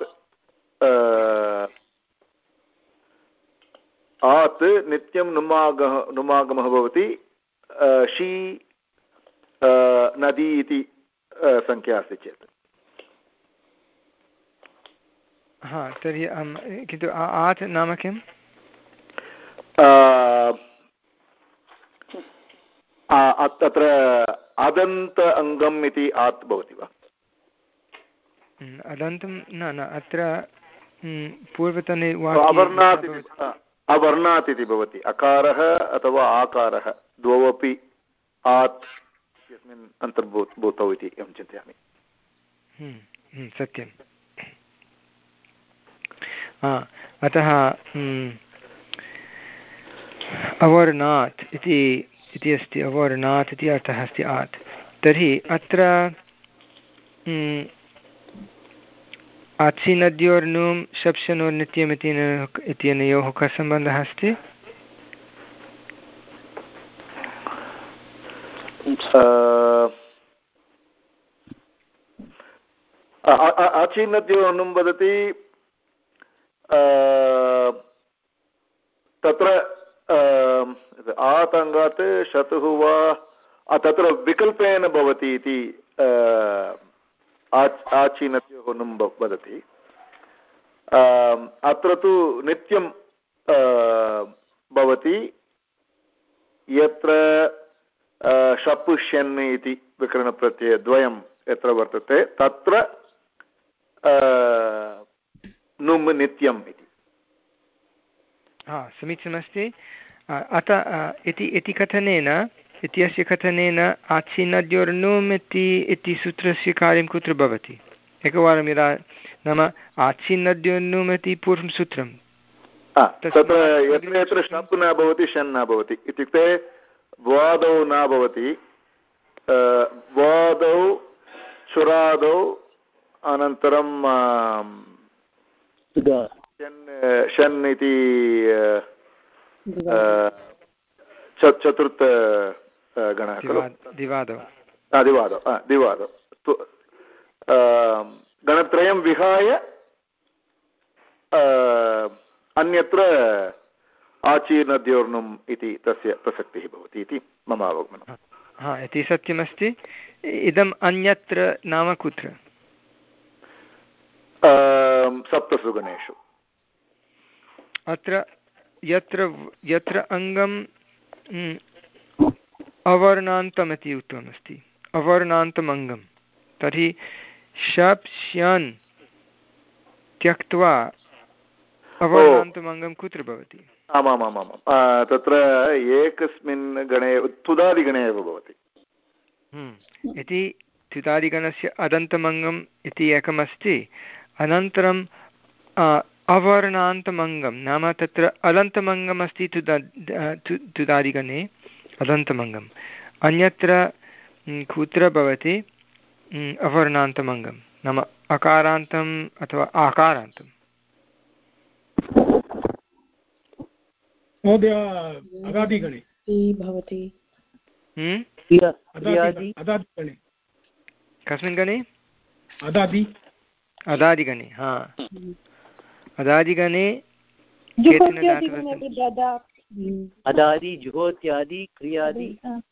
आत् नित्यं नुमागमः नुमागमः भवति शी नदी इति संख्या अस्ति चेत्। हा, तर्हि किन्तु आत् नाम किम्? तत्र अदन्त अङ्गम् इति आत् भवति वा? अदन्तं न न अत्र पूर्वतने अवर्णात् अवर्णात् इति भवति। अकारः अथवा आकारः द्वौ अपि आत् इत्यस्मिन् अन्तर्भूतौ इति अहं चिन्तयामि। सत्यम्। अतः अवर्णात् इति इति अस्ति, अवर्णात् इति अर्थः अस्ति आत्। तर्हि अत्र आत्सीनद्योर्नुं शप्शनोर्नित्यम् इत्यनयोः कः सम्बन्धः अस्ति? आचीनद्योर्नुं वदति तत्र आतङ्गात् शतुः वा तत्र विकल्पेन भवति इति आचीनद्योः नुं वदति। अत्र तु नित्यं भवति यत्र शप् शन् इति विकरणप्रत्ययद्वयं यत्र वर्तते तत्र नुम् नित्यम् इति। हा, समीचीनमस्ति। अतः इति इति कथनेन इत्यस्य कथनेन आच्छिन्नद्योर्नुम् इति इति सूत्रस्य कार्यं कुत्र भवति? एकवारं यदा नाम आच्छिन्नद्योर्नुम् इति पूर्वं सूत्रं तत्र यत्र यत्र शप् न भवति शन् न भवति इत्युक्ते वादौ न भवति, वादौ चुरादौ अनन्तरं शन् इति चतुर्थ गणः खलु दिवादौ दिवादौ दिवादौ गणत्रयं विहाय अन्यत्र आचीर्नद्योर्नुम् इति तस्य प्रसक्तिः भवति इति मम अवगमनम्। हा, इति सत्यमस्ति। इदम् अन्यत्र नाम कुत्र? सप्तसु गणेषु। अत्र यत्र यत्र अङ्गम् अवर्णान्तम् इति उक्तमस्ति, अवर्णान्तम् अङ्गं, तर्हि शप् श्यन् त्यक्त्वा अवर्णान्तम् अङ्गं कुत्र भवति? आमामामाम् तत्र एकस्मिन् गणे तुदादिगणे एव भवति इति। तुदादिगणस्य अदन्तमङ्गम् इति एकमस्ति, अनन्तरं अवर्णान्तमङ्गं नाम तत्र अदन्तमङ्गम् अस्ति तुदा तुदादिगणे अदन्तमङ्गम् अन्यत्र कुत्र भवति अवर्णान्तमङ्गं नाम अकारान्तम् अथवा आकारान्तम् महोदय अदादिगणे भवति कस्मिन् गणे अदादि अदादिगणे हा अदादिगणे अदादि जुहोत्यादि क्रियादि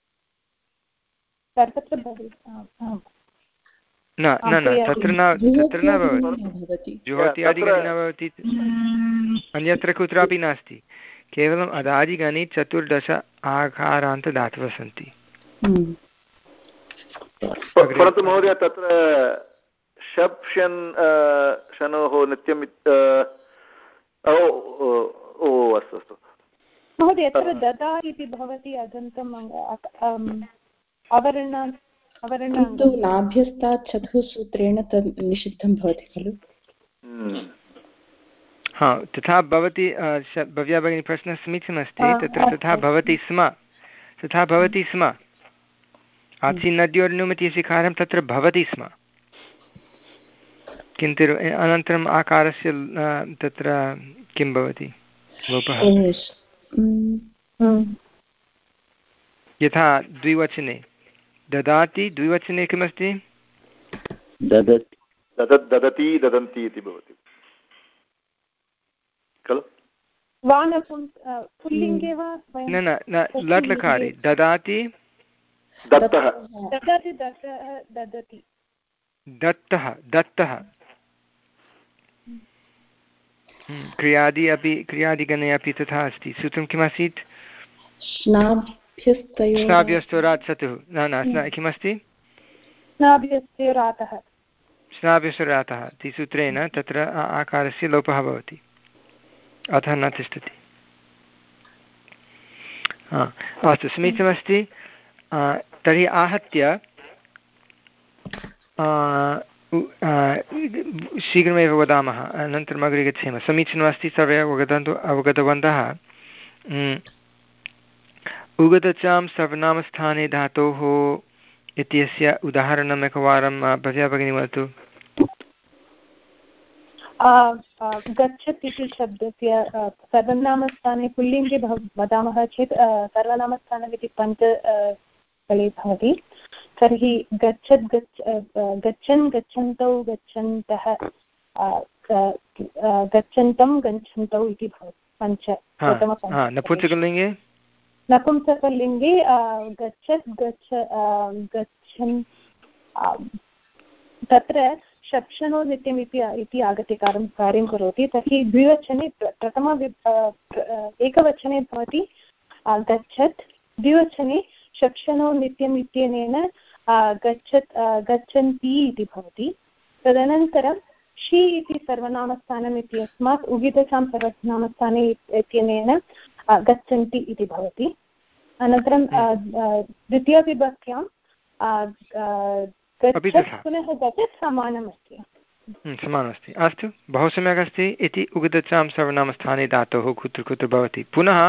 न न न तत्र न तत्र न भवति जुहोत्यादिगणे न भवति अन्यत्र कुत्रापि नास्ति केवलम् अदादिगणे चतुर्दश आकारान्तदातवः सन्ति परन्तु महोदय तत्र शप् शन शनोः नित्यम् ओ अस्तु अस्तु महोदय यत्र ददा इति भवति अदन्तम् अवर्ण किन्तु नाभ्यस्तात् चतुःसूत्रेण तद् निषिद्धं भवति खलु हा तथा भवति भव्या भगिनी प्रश्नः समीचीनमस्ति तत्र तथा भवति स्म तथा भवति स्म आचिन्नद्योर्नुमिति कारणं तत्र भवति स्म किन्तु अनन्तरम् आकारस्य तत्र किं भवति लोपः यथा द्विवचने ददाति द्विवचने किमस्ति ददति ददन्ति इति भवति खलु पुल्लिङ्गे वा न न लट्लकारे ददाति दत्तः ददति दत्तः दत्तः क्रियादि अपि क्रियादिगणे अपि तथा अस्ति सूत्रं किमासीत् स्नाभ्यस्तोरात् चतुः न न किमस्ति स्नाभ्यस्तोरातः इति सूत्रेण तत्र आकारस्य लोपः भवति अतः न तिष्ठति अस्तु समीचीनमस्ति तर्हि आहत्य शीघ्रमेव वदामः अनन्तरम् अग्रे गच्छेम समीचीनमस्ति सर्वे अवगतन्तु अवगतवन्तः उगतचां सर्वनामस्थाने धातोः इत्यस्य उदाहरणम् एकवारं भव्या भगिनी वदतु गच्छत् इति शब्दस्य सर्वनामस्थाने पुल्लिङ्गे वदामः चेत् सर्वनामस्थानम् इति पञ्च स्थले भवति तर्हि गच्छत् गच्छ गच्छन् गच्छन्तौ गच्छन्तः गच्छन्तं गच्छन्तौ इति भवति पञ्च नपुंसकलिङ्गे नपुंसकलिङ्गे गच्छत् गच्छ गच्छन् तत्र शप्शनो नित्यम् इति आगत्य कार्यं कार्यं करोति तर्हि द्विवचने प्रथम एकवचने भवति गच्छत् द्विवचने शप्शनो नित्यम् इत्यनेन गच्छत् गच्छन्ति इति भवति तदनन्तरं शी इति सर्वनामस्थानम् इत्यस्मात् उगितचां सर्वनामस्थाने इत्यनेन गच्छन्ति इति भवति अनन्तरं द्वितीयविभक्त्यां गच्छत् पुनः गच्छत् समानमस्ति समानमस्ति अस्तु बहु सम्यक् अस्ति इति उगितचां सर्वनामस्थाने धातोः कुत्र कुत्र भवति पुनः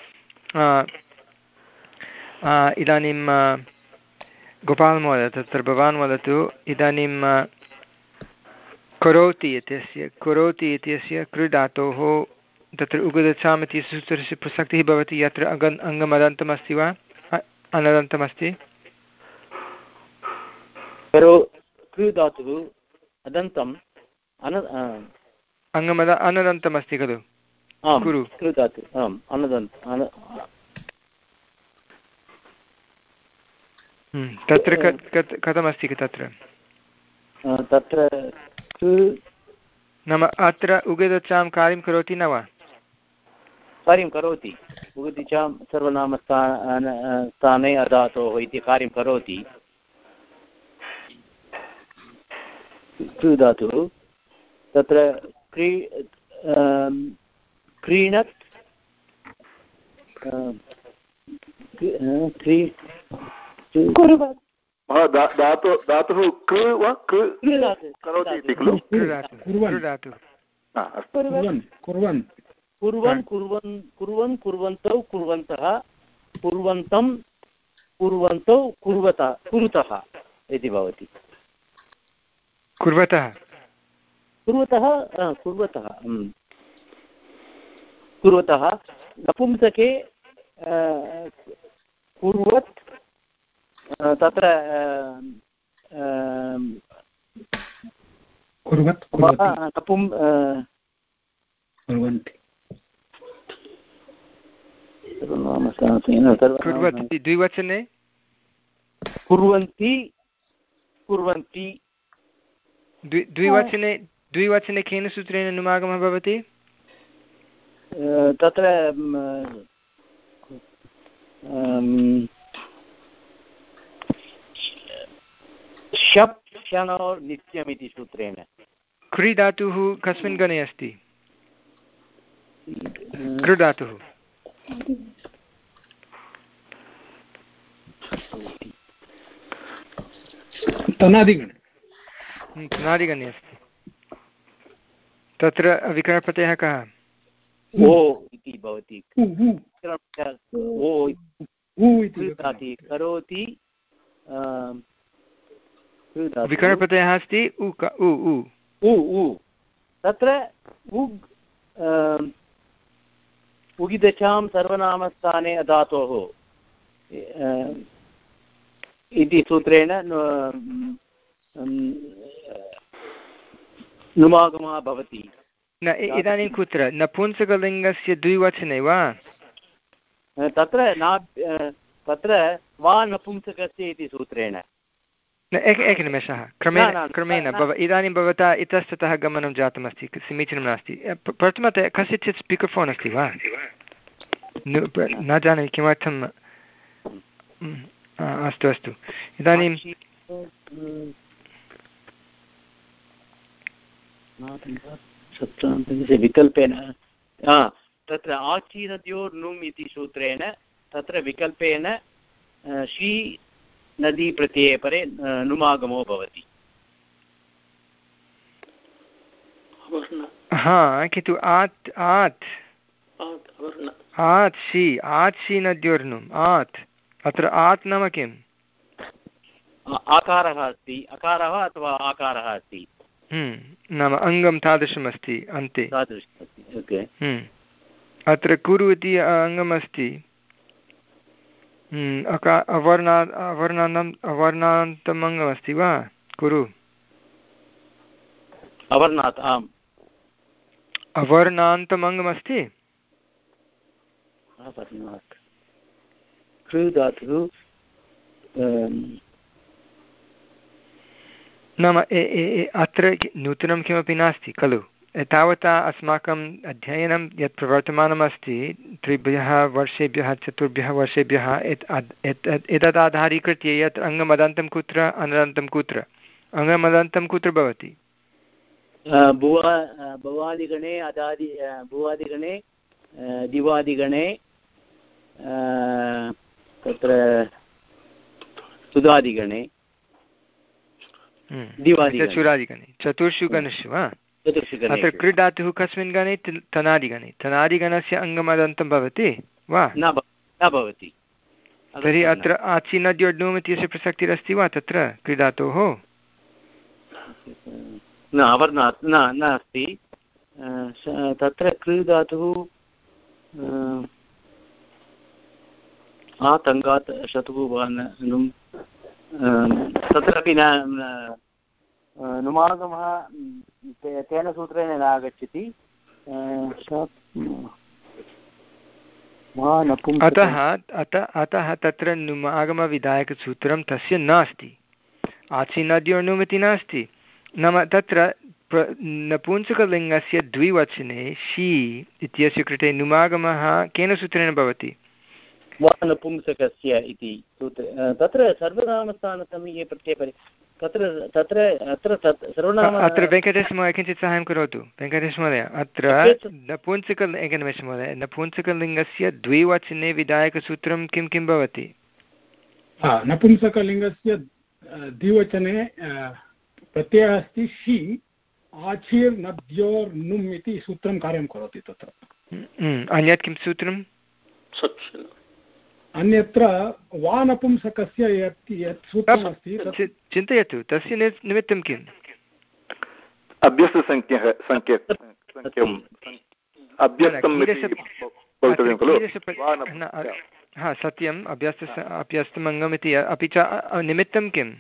इदानीं गोपालमहोदय तत्र भवान् वदतु इदानीं करोति इत्यस्य करोति इत्यस्य कृधातोः तत्र उगदचाम् इति सूत्रस्य प्रसक्तिः भवति यत्र अगन् अङ्गमदन्तमस्ति वा अनदन्तमस्ति अदन्तम् अङ्गमद अनदन्तमस्ति खलु कुरु तत्र कथमस्ति तत्र तत्र नाम अत्र उगदचां कार्यं करोति न वा कार्यं करोति उगदिचां सर्वनामस्थाने अधातोः इति कार्यं करोति धातुः तत्र क्री क्रीणत् क्री धातुः कृ वा कृ करोति इति खलु कुर्वन् कुर्वन् कुर्वन् कुर्वन् कुर्वन् कुर्वन्तौ कुर्वन्तः कुर्वन्तं कुर्वन्तौ कुर्वतः कुरुतः इति भवति। कुर्वतः कुर्वतः कुर्वतः कुर्वतः नपुंसके कुर्वत् तत्र कुर्वत् नपुं कुर्वन्ति कुर्वन्ति द्विवचने कुर्वन्ति कुर्वन्ति द्विवचने द्विवचने केन सूत्रेण नुमागमः भवति? तत्र शप् क्षणो नित्यमिति सूत्रेण। क्री धातुः कस्मिन् गणे अस्ति? कृ धातुः तनादिगणे तनादिगणे अस्ति। तत्र विकरणप्रत्ययः कः? ओ इति भवति। करोति विकरणप्रत्ययः अस्ति उ उ उ उ तत्र उग् उगिदचां सर्वनामस्थाने धातोः इति सूत्रेण नुमागमः भवति। न इदानीं कुत्र नपुंसकलिङ्गस्य द्विवचने वा? तत्र न तत्र वा नपुंसकस्य इति सूत्रेण। न एक एकनिमेषः क्रमेण क्रमेण भव इदानीं भवता इतस्ततः गमनं जातमस्ति, समीचीनं नास्ति। प्रथमतः कस्यचित् स्पीकर् फ़ोन् अस्ति वा? न जानामि किमर्थं। अस्तु अस्तु इदानीं विकल्पेन तत्र आचीनद्योर्नुम् इति सूत्रेण तत्र विकल्पेन शी नदी प्रत्यये परे नुमागमो भवति। हा किन्तु आत् आत् आत् शी आत् शी नद्योर्नुम् आत् अत्र आत् नाम किम्? आकारः अस्ति, अकारः अथवा आकारः अस्ति, नाम अङ्गं तादृशमस्ति अन्ते तादृशमस्ति। ओके अत्र कुरु इति अङ्गमस्ति। अका अवर्णा अवर्णान्तम् अवर्णान्तम् अङ्गमस्ति वा कुरु? अवर्णात् आम् अवर्णान्तम् अङ्गमस्ति। अवर्णात् कृ धातुः नाम अत्र नूतनं किमपि नास्ति खलु। तावता अस्माकम् अध्ययनं यत् प्रवर्तमानमस्ति त्रिभ्यः वर्षेभ्यः चतुर्भ्यः वर्षेभ्यः एतदाधारीकृत्य यत् अङ्गमदन्तं कुत्र अनदन्तं कुत्र अङ्गमदन्तं कुत्र भवति? भुवा भुवादिगणे अदादि भुवादिगणे दिवादिगणे तत्र सुदादिगणे चतुरादिगणे चतुर्षु गणेषु वा? अत्र कृ धातुः कस्मिन् गणे? तनादिगणे। तनादिगणस्य अङ्गमदन्तं भवति वा? न भवति। तर्हि अत्र आचिनद्योर्नुम् इत्यस्य प्रसक्तिरस्ति वा तत्र कृ धातोः? न अवर्णात् न नास्ति। तत्र कृ धातुः आतङ्गात् शतुः वा नुम् तत्रापि न नुमागमः तेन सूत्रेण न आगच्छति। अतः अतः अतः तत्र नुमागमविधायकसूत्रं तस्य नास्ति। आचिनद्योर्नुम् इति नास्ति। नाम तत्र नपुंसकलिङ्गस्य द्विवचने शी इत्यस्य कृते नुमागमः केन सूत्रेण भवति? नपुंसकस्य इति सूत्रे तत्र सर्वनामस्थानसमये प्रत्ययपरि तत्र तत्र अत्र सर्वनाम अत्र वेङ्कटेशमहोदय किञ्चित् सहायं करोतु। वेङ्कटेशमहोदय अत्र नपुंसक एकनिमेषं महोदय नपुंसकलिङ्गस्य द्विवचने विधायकसूत्रं किं किं भवति? नपुंसकलिङ्गस्य द्विवचने प्रत्ययः अस्ति शी आचिर् नद्योर् नुम् इति सूत्रं कार्यं करोति तत्र। अन्यत् किं सूत्रम्? अन्यत्र वानपुंसकस्य यत् यत् सूत्रमस्ति चिन्तयतु, तस्य निमित्तं किम्? अभ्यस्तसंज्ञः हा सत्यम्, अभ्यस्त अभ्यस्तमङ्गम् इति। अपि च निमित्तं किम्?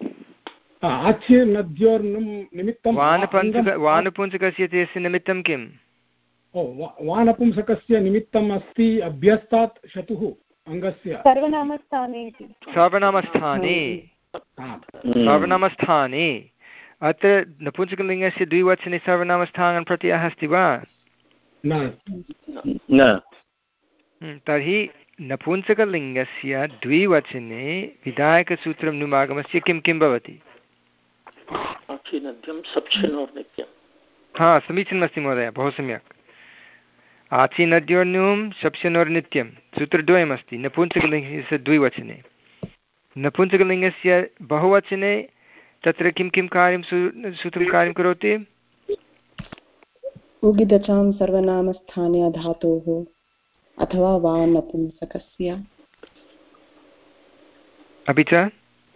वानपुंसक वानपुंसकस्य इत्यस्य निमित्तं किम्? वानपुंसकस्य निमित्तम् अस्ति अभ्यस्तात् शतुः अङ्गस्य सर्वनामस्थाने सर्वनामस्थाने सर्वनामस्थाने अत्र नपुंसकलिङ्गस्य द्विवचने सर्वनामस्थानं प्रत्ययः अस्ति वा? न। तर्हि नपुंसकलिङ्गस्य द्विवचने विधायकसूत्रं नुमागमस्य किं किं भवति? हा समीचीनमस्ति महोदय, बहु सम्यक्। आचिनद्योर्नुं शप्शनोर्नित्यं सूत्रद्वयमस्ति नपुंसकलिङ्गस्य द्विवचने। नपुंसकलिङ्गस्य बहुवचने तत्र किं किं कार्यं सूत्रं कार्यं करोति? उगिदचां सर्वनामस्थाने धातोः अथवा वा नपुंसकस्य। अपि च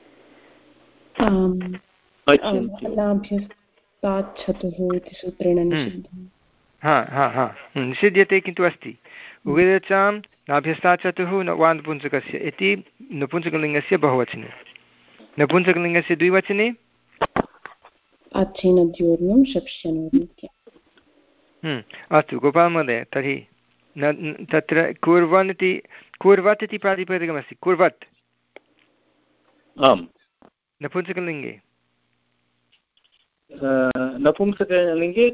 नाभ्यस्ताच्छतुः इति सूत्रेण निषिद्धम्। हा हा हा निषिध्यते, किन्तु अस्ति उगिदचां नाभ्यस्ताच्छतुः वा नपुंसकस्य इति नपुंसकलिङ्गस्य बहुवचने। नपुंसकलिङ्गस्य द्विवचने आचिनद्योर्नुं शप्शनोर्नित्यम्। अस्तु गोपालमहोदय, तर्हि न तत्र कुर्वन् इति कुर्वत् इति प्रातिपदिकमस्ति। कुर्वत् आम् नपुंसकलिङ्गे नपुंसकलिङ्गे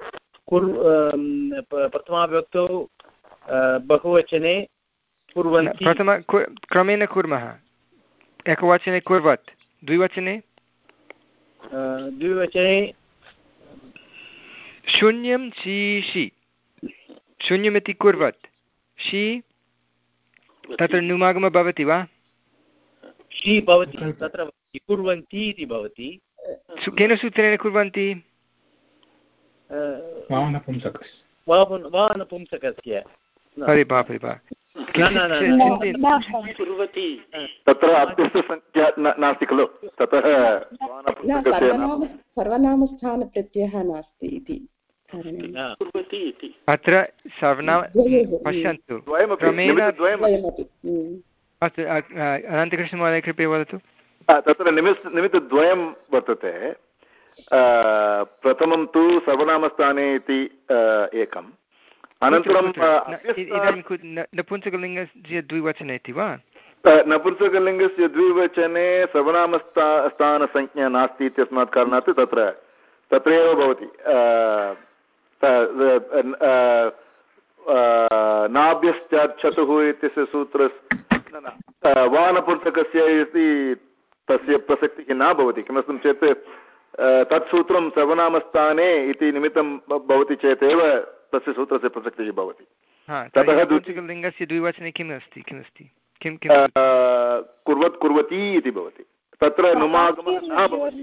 प्रथमाविभक्तौ बहुवचने कुर्वन्ति। प्रथम क्रमेण कुर्मः। एकवचने कुर्वत्, द्विवचने द्विवचने शून्यं शीशि। शून्यमिति कुर्वत्, शी तत्र नुमागमः भवति वा? शी भवति, तत्र कुर्वन्ति इति भवति। केन सूत्रेण कुर्वन्ति? वानपुंसकस्य। अरे बाप रे बाप, तत्र अभ्यस्तसंज्ञा नास्ति खलु, ततः सर्वनामस्थानप्रत्ययः नास्ति इति अत्र सर्वनाम। पश्यन्तु क्रमेण। अस्तु अनन्तकृष्णमहोदय कृपया वदतु। तत्र निमित्त निमित्तद्वयं वर्तते। प्रथमं तु सर्वनामस्थाने इति एकम्, अनन्तरं नपुंसकलिङ्गस्य द्विवचने इति वा? नपुंसकलिङ्गस्य द्विवचने सर्वनामस्था स्थानसंज्ञा नास्ति इत्यस्मात् कारणात् तत्र तत्रैव भवति। नाभ्यश्चाच्छतुः इत्यस्य सूत्रस्य वानपुंसकस्य इति तस्य प्रसक्तिः न भवति। किमर्थं चेत् तत् सूत्रं सर्वनामस्थाने इति निमित्तं भवति चेदेव तस्य सूत्रस्य प्रसक्तिः भवति। ततः नपुंसकलिङ्गस्य द्विवचने किम् अस्ति? किमस्ति? किं किं कुर्वत् कुर्वती इति भवति। तत्र नुमागमः न भवति।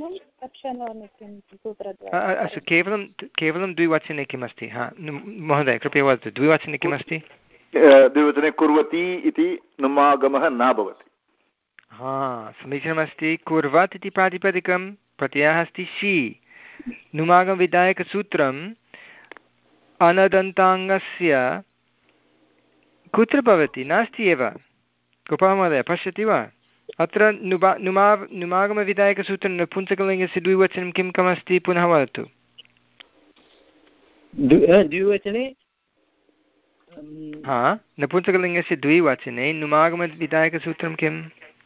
अस्तु, केवलं केवलं द्विवचने किम् अस्ति? हा महोदय कृपया वदतु, द्विवचने किम् अस्ति? द्विवचने कुर्वती इति नुमागमः न भवति। हा समीचीनमस्ति। कुर्वत् इति प्रातिपदिकं, प्रत्ययः अस्ति शी, नुमागमविधायकसूत्रम् अनदन्ताङ्गस्य कुत्र भवति? नास्ति एव। गोपालमहोदय पश्यति वा? अत्र नुमा नुमा नुमागमविधायकसूत्रं नपुंसकलिङ्गस्य द्विवचनं किं कमस्ति? पुनः वदतु। द्विवचने हा नपुंसकलिङ्गस्य द्विवचने नुमागमविधायकसूत्रं किम्?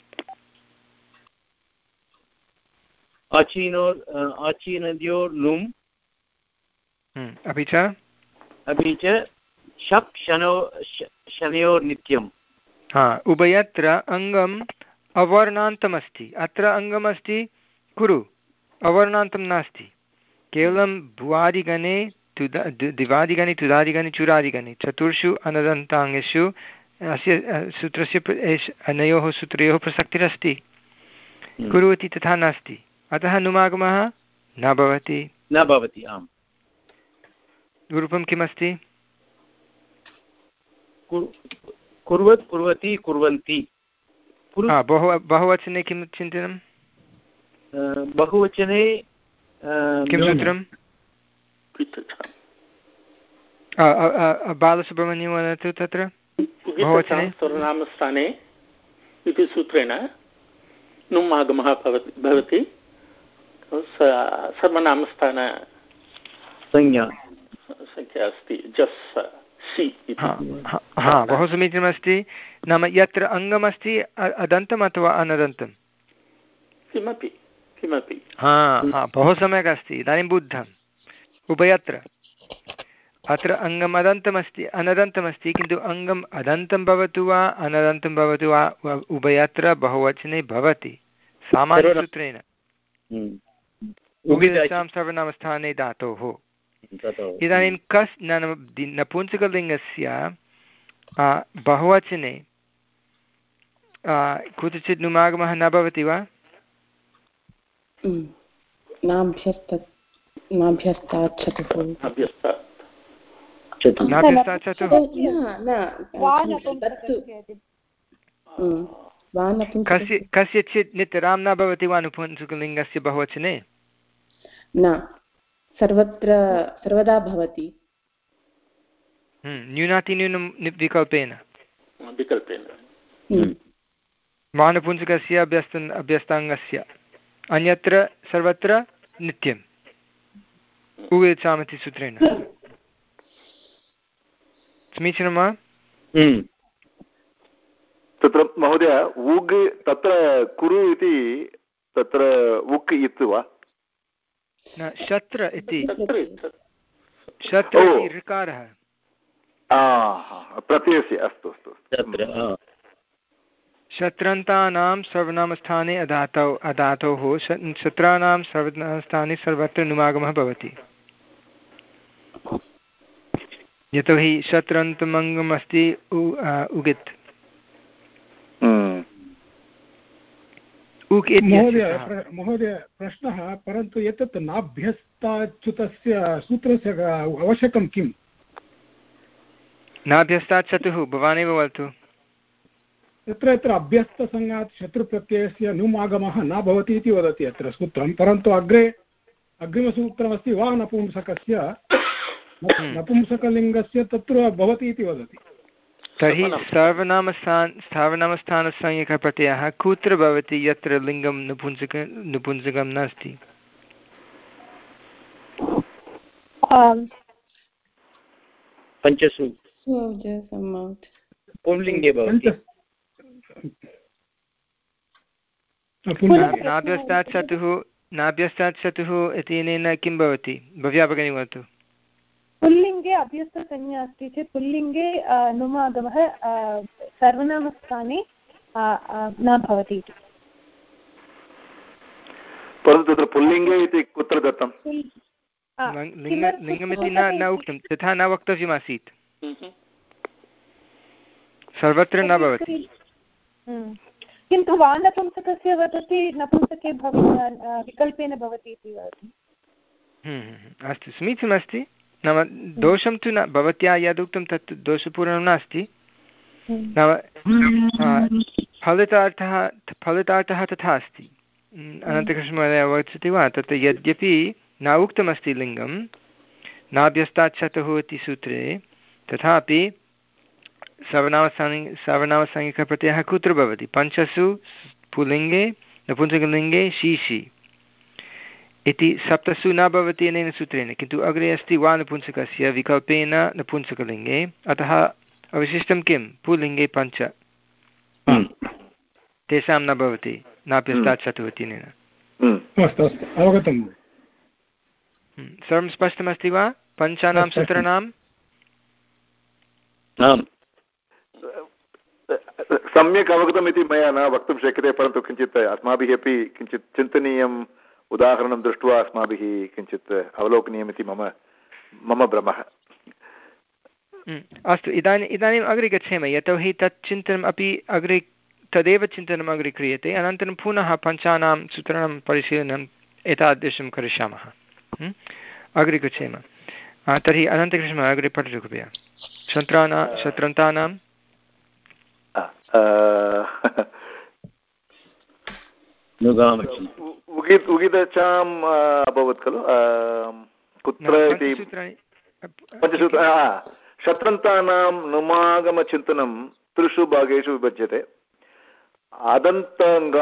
आचीनोर् आचीनद्योर् लुम् अपि च अपि च शप् शनो शनयोर् नित्यम्। हा उभयत्र अङ्गम् अवर्णान्तमस्ति। अत्र अङ्गमस्ति कुरु, अवर्णान्तं नास्ति। केवलं भुवादिगणे तुदा दिवादिगणे तुदादिगणे चुरादिगणे चतुर्षु अनदन्ताङ्गेषु अस्य सूत्रस्य अनयोः सूत्रयोः प्रसक्तिरस्ति। कुरु इति तथा नास्ति। अतः नुमागमः न भवति न भवति आम् रूपं किमस्ति कुर्वत् कुर्वति कुर्वन्ति बहु बहुवचने किं चिन्तनं बहुवचने किं सूत्रं बालसुब्रह्मण्यं वदतु तत्र बहुवचने सर्वनामस्थाने इति सूत्रेण नुम् आगमः भवति सर्वनामस्थान संज्ञा संख्या अस्ति जस् सि इति हा बहु समीचीनमस्ति नाम यत्र अङ्गमस्ति अदन्तम् अथवा अनदन्तं किमपि किमपि हा हा बहु सम्यक् अस्ति इदानीं बुद्धम् उभयत्र अत्र अङ्गम् अदन्तमस्ति अनदन्तमस्ति किन्तु अङ्गम् अदन्तं भवतु वा अनदन्तं भवतु वा उभयत्र बहुवचने भवति सामान्यसूत्रेण उभयेषां सर्वनामस्थाने धातोः इदानीं कस् नपुंसकलिङ्गस्य बहुवचने कुत्रचित् नुमागमः न भवति वा कस्यचित् नितरां न भवति वा नपुंसकलिङ्गस्य बहुवचने न सर्वत्र सर्वदा भवति न्यूनातिन्यूनं विकल्पेन विकल्पेन मानपुंसकस्य अभ्यस्त अभ्यस्ताङ्गस्य अन्यत्र सर्वत्र नित्यम् उगच्छामिति सूत्रेण समीचीनं वा तत्र महोदय उग् तत्र कुरु इति तत्र उक् इति वा न शत्र इति शत्र इति ऋकारः प्रत्ययस्य अस्तु अस्तु शत्रन्तानां सर्वनामस्थाने अधातौ अधातोः शत्राणां सर्वनामस्थाने सर्वत्र नुमागमः भवति यतोहि शत्रन्तमङ्गम् अस्ति उगित् महोदय प्रश्नः परन्तु एतत् नाभ्यस्ताच्युतस्य सूत्रस्य आवश्यकं किम् नाभ्यस्तात् चतुः भवानेव वदतु यत्र यत्र अभ्यस्तसंज्ञात् शत्रुप्रत्ययस्य नुम् आगमः न भवति इति वदति अत्र सूत्रं परन्तु अग्रे अग्रिमसूत्रमस्ति वा नपुंसकस्य नपुंसकलिङ्गस्य तत्र भवति इति वदति तर्हि सर्वनामस्थान सर्वनामस्थानसंज्ञकप्रत्ययः कुत्र भवति यत्र लिङ्गं नपुंसक नपुंसकं नास्ति पञ्चसु पुंलिङ्गे भवति नाभ्यस्तात् चतुः नाभ्यस्तात् चतुः इत्यनेन किं भवति भव्या भगिनी वदतु पुल्लिङ्गे अभ्यस्तसंज्ञा अस्ति चेत् पुल्लिङ्गे नुमागमः सर्वनामस्थाने न भवति इति परन्तु तत्र पुल्लिङ्गे इति कुत्र दत्तं लिङ्गमिति न न उक्तं तथा न वक्तव्यमासीत् सर्वत्र न भवति किन्तु वानपुंसकस्य वदति नपुंसके भवति विकल्पेन भवति इति वदति अस्तु समीचीनमस्ति नाम दोषं तु न भवत्या यदुक्तं तत् दोषपूर्णं नास्ति नाम फलितार्थः फलितार्थः तथा अस्ति अनन्तकृष्णमहोदय वदति वा तत् यद्यपि न उक्तमस्ति लिङ्गं नाभ्यस्तात् चतुः इति सूत्रे तथापि सर्वनामस्थानि सर्वनामसाङ्गिकप्रत्ययः कुत्र भवति पञ्चसु पुल्लिङ्गे नपुंसकलिङ्गे शीशि इति सप्तसु न भवति अनेन सूत्रेण किन्तु अग्रे अस्ति वा नपुंसकस्य विकल्पेन नपुंसकलिङ्गे अतः अवशिष्टं किं पुल्लिङ्गे पञ्च तेषां न भवति नाभ्यस्तात् चतुः इत्यनेन अवगतं सर्वं स्पष्टमस्ति वा पञ्चानां सूत्राणां सम्यक् अवगतम् इति मया न वक्तुं शक्यते परन्तु किञ्चित् अस्माभिः अपि किञ्चित् चिन्तनीयम् उदाहरणं दृष्ट्वा अस्माभिः किञ्चित् अवलोकनीयमिति मम मम भ्रमः अस्तु इदानीम् इदानीम् अग्रे गच्छेम यतोहि तत् चिन्तनम् अपि अग्रे तदेव चिन्तनम् अग्रे क्रियते अनन्तरं पुनः पञ्चानां सूत्राणां परिशीलनं एतादृशं करिष्यामः। अग्रे गच्छेम। तर्हि अनन्तकृष्णः अग्रे पठतु कृपया। शत्राणां शत्रन्तानां उगिदचाम् अभवत् खलु कुत्र इति पञ्चसूत्र शत्रन्तानां नुमागमचिन्तनं त्रिषु भागेषु विभज्यते। अदन्ताङ्ग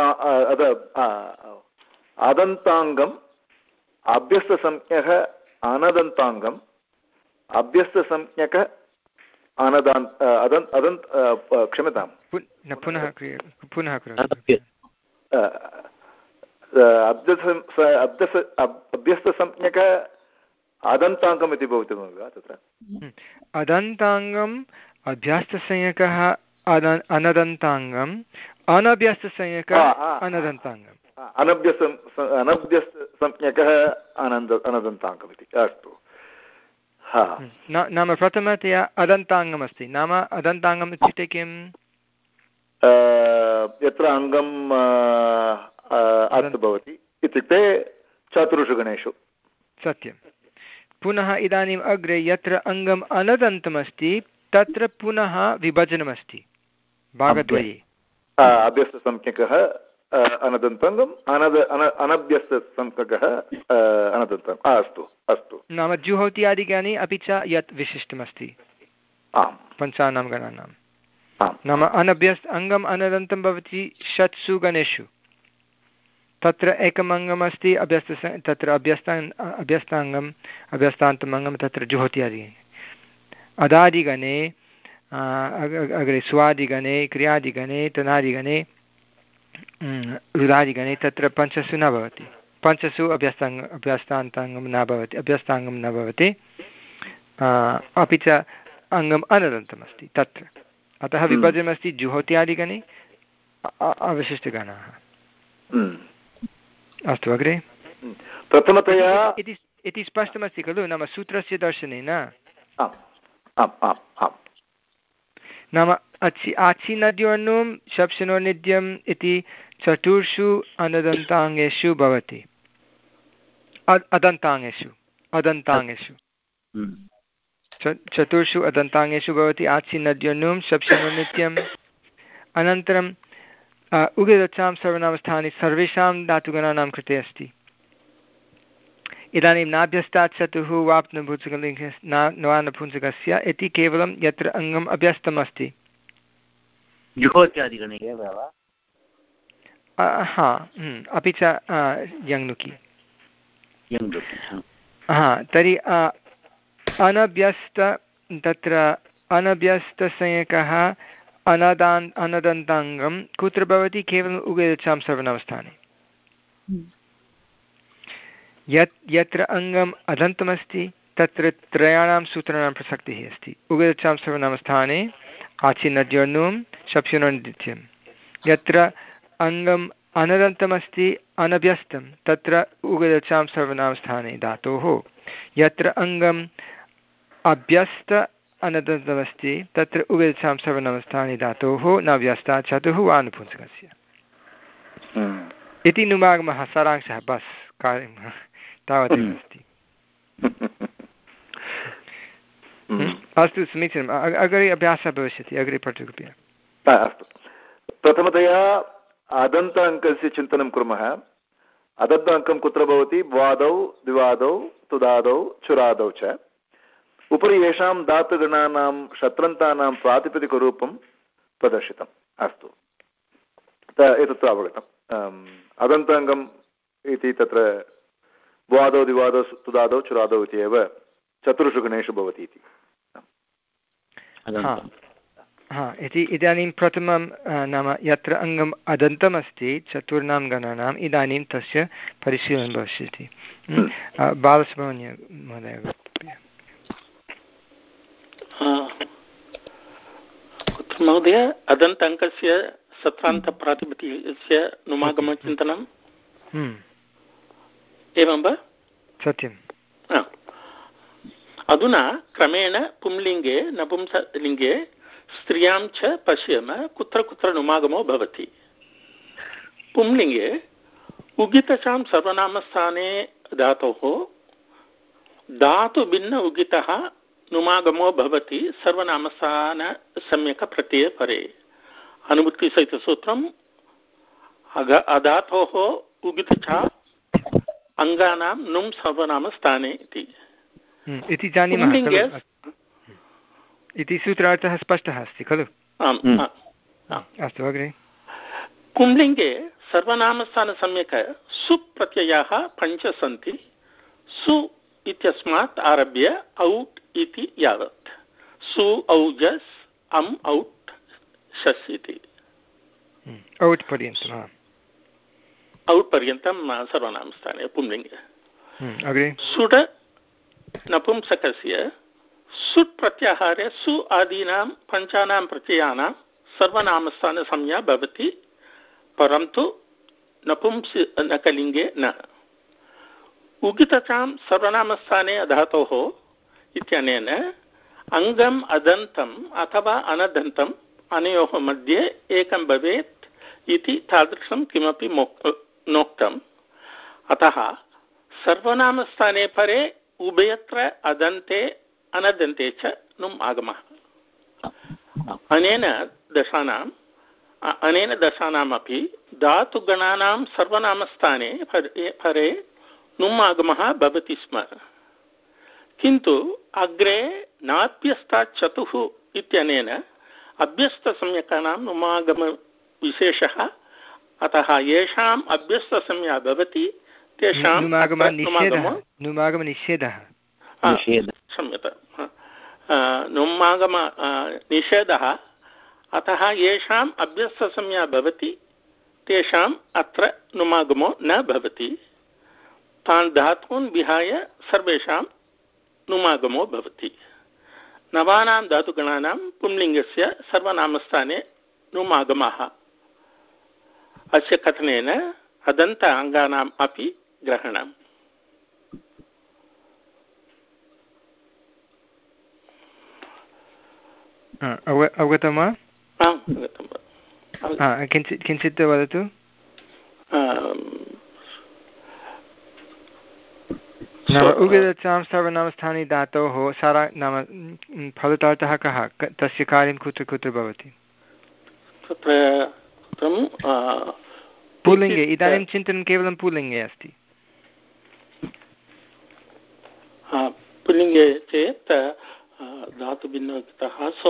अदन्ताङ्गम् अभ्यस्तसंज्ञः अनदन्ताङ्गम् अभ्यस्तसंज्ञकः अनदान् अदन्त अदन्त क्षम्यतां पुनः पुनः अभ्यस्तसंज्ञक अदन्ताङ्गम् इति भवति वा तत्र? अदन्ताङ्गम् अभ्यस्तसंज्ञकः अनदन्ताङ्गम् अनभ्यस्तसंज्ञकः अनदन्ताङ्गम् अनभ्यस्त अनभ्यस्तसंज्ञकः अनन्द अनदन्ताङ्गम् इति। अस्तु। नाम प्रथमतया अदन्ताङ्गमस्ति। नाम अदन्ताङ्गम् इत्युक्ते किम्? यत्र अङ्गम् अत् भवति इत्युक्ते चतुर्षु गणेषु। सत्यं। पुनः इदानीम् अग्रे यत्र अङ्गम् अनदन्तमस्ति तत्र पुनः विभजनमस्ति भागद्वये। अभ्यस्तसंज्ञकः अनदन्ताङ्गम् अनद अनभ्यस्तसंज्ञकः अनदन्ताङ्गम्। अस्तु अस्तु। नाम जुहोत्यादिगणे अपि च यत् विशिष्टमस्ति पञ्चानां गणानां। नाम अनभ्यस्त अङ्गम् अनदन्तं भवति षट्सु गणेषु। तत्र एकम् अङ्गमस्ति अभ्यस्त तत्र अभ्यस्त अभ्यस्ताङ्गम् अभ्यस्तान्तम् अङ्गं तत्र जुहोत्यादिगणे। अदादिगणे अग्रे स्वादिगणे क्रियादिगणे तनादिगणे रुदादिगणे तत्र पञ्चसु न भवति। पञ्चसु अभ्यस्ताङ्ग अभ्यस्तान्ताङ्गं न भवति अभ्यस्ताङ्गं न भवति अपि च अङ्गम् अनदन्तमस्ति तत्र। अतः विभजनमस्ति जुहोत्यादिगणे अवशिष्टगणाः। अस्तु अग्रे प्रथमतया इति स्पष्टमस्ति खलु? नाम सूत्रस्य दर्शनेन नाम अच्छि आच्छिनद्योर्नुं शप्शनोर्निद्यम् इति चतुर्षु अनदन्ताङ्गेषु भवति। अदन्ताङ्गेषु अदन्ताङ्गेषु चतुर्षु अदन्ताङ्गेषु भवति आच्छिनद्योर्नुं शप्शनोर्नित्यम्। अनन्तरम् उगदचां सर्वनामस्थाने सर्वेषां धातुगणानां कृते अस्ति। इदानीं नाभ्यस्तात् चतुः वाप्नपुंसकलिङ्गः नवानपुंसकस्य इति केवलं यत्र अङ्गम् अभ्यस्तम् अस्ति। जुहोत्यादिगणे एव वा? हा अपि च यङ्नुकि। हा तर्हि अनभ्यस्त तत्र अनभ्यस्तसंज्ञकः अनदान् अनदन्ताङ्गं कुत्र भवति? केवलम् उगदचां सर्वनामस्थाने। यत् यत्र अङ्गम् अदन्तमस्ति तत्र त्रयाणां सूत्राणां प्रसक्तिः अस्ति। उगदचां सर्वनामस्थाने आच्छिनद्योर्नुं शप्शनोर्नित्यं। यत्र अङ्गम् अनदन्तमस्ति अनभ्यस्तं तत्र उगदचां सर्वनामस्थाने धातोः। यत्र अङ्गम् अभ्यस्त अनदन्तमस्ति तत्र उगदचां सर्वनामस्थाने धातोः न व्यस्ता चतुः वा अनुपुंसकस्य इति नुमागमः सारांशः। बस् कार्यं तावदेव अस्ति। अस्तु समीचीनम्। अग्रे अभ्यासः भविष्यति। अग्रे पठतु कृपया। अस्तु। प्रथमतया अदन्त अङ्कस्य चिन्तनं कुर्मः। अदन्त अङ्कं कुत्र भवति? द्वादौ द्विवादौ तुदादौ चुरादौ च। उपरि येषां धातुगणानां शत्रन्तानां प्रातिपदिकरूपं प्रदर्शितम्। अस्तु एतत् अवगतम्। अदन्ताङ्गम् इति तत्र द्वादौ द्विवादौ तुदादौ चुरादौ इति एव चतुर्षु गणेषु भवति इति। हा इति इदानीं प्रथमं नाम यत्र अङ्गम् अदन्तमस्ति चतुर्णां गणानाम् इदानीं तस्य परिशीलनं भविष्यति। बालसुब्रह्मण्य महोदय महोदय अदन्त अङ्कस्य सत्रान्तप्रातिपदिकस्य नुमागमचिन्तनम् एवं वा? सत्यम्। अधुना क्रमेण पुंलिङ्गे नपुंसकलिङ्गे स्त्रियां च पश्येम कुत्र कुत्र नुमागमो भवति। पुंलिङ्गे उगितचां सर्वनामस्थाने धातोः धातुभिन्न उगितः नुमागमो भवति सर्वनामस्थानसम्यक्प्रत्यये परे। अनुवृत्तिसहितसूत्रम् अधातोः उगितचा अङ्गानां नुम् सर्वनामस्थाने इति जानीमः इति सूत्रार्थः स्पष्टः अस्ति खलु? अस्तु अग्रे। पुंलिङ्गे सर्वनामस्थानसम्यक् सुप्रत्ययाः पञ्च सन्ति। सु इत्यस्मात् आरभ्य औट् इति यावत् सु औजस् अम् औट् शस् इति औट् पर्यन्तम् औट् पर्यन्तं सर्वनामस्थाने पुंलिङ्गे। अग्रे सुड नपुंसकस्य सुट् प्रत्याहारे सु आदीनां पञ्चानां प्रत्ययानां सर्वनामस्थानसंज्ञा भवति परन्तु नपुंसकलिङ्गे न। उगितचां सर्वनामस्थाने धातोः इत्यनेन अङ्गम् अदन्तम् अथवा अनदन्तम् अनयोः मध्ये एकं भवेत् इति तादृशं किमपि नोक्तम्। अतः सर्वनामस्थाने परे उभयत्र अदन्ते अनदन्ते च नुम् आगमः। अनेन दशानाम् अनेन दशानामपि धातुगणानां सर्वनामस्थाने परे नुम् आगमः भवति स्म। किन्तु अग्रे नाभ्यस्तात् चतुः इत्यनेन अभ्यस्तसंज्ञकानां नुमागमविशेषः। अतः येषाम् अभ्यस्तसंज्ञा भवति तेषां नुमागमनिषेधः क्षम्यतां नुमागम निषेधः। अतः येषाम् अभ्यस्तसंज्ञा भवति तेषाम् अत्र नुमागमो न भवति। तान् धातून् विहाय सर्वेषां नुमागमो भवति। नवानां धातुगणानां पुंलिङ्गस्य सर्वनामस्थाने नुमागमः। अस्य कथनेन अदन्त अङ्गानाम् अपि ग्रहणम्। अवगतं वा? किञ्चित् किञ्चित् वदतु। उगितचां सर्वनामस्थाने धातोः सारा नाम फलितार्थः कः? तस्य कार्यं कुत्र कुत्र भवति? पुल्लिङ्गे। इदानीं चिन्तनं केवलं पुल्लिङ्गे अस्ति। पुल्लिङ्गे चेत् धातुभिन्नः सो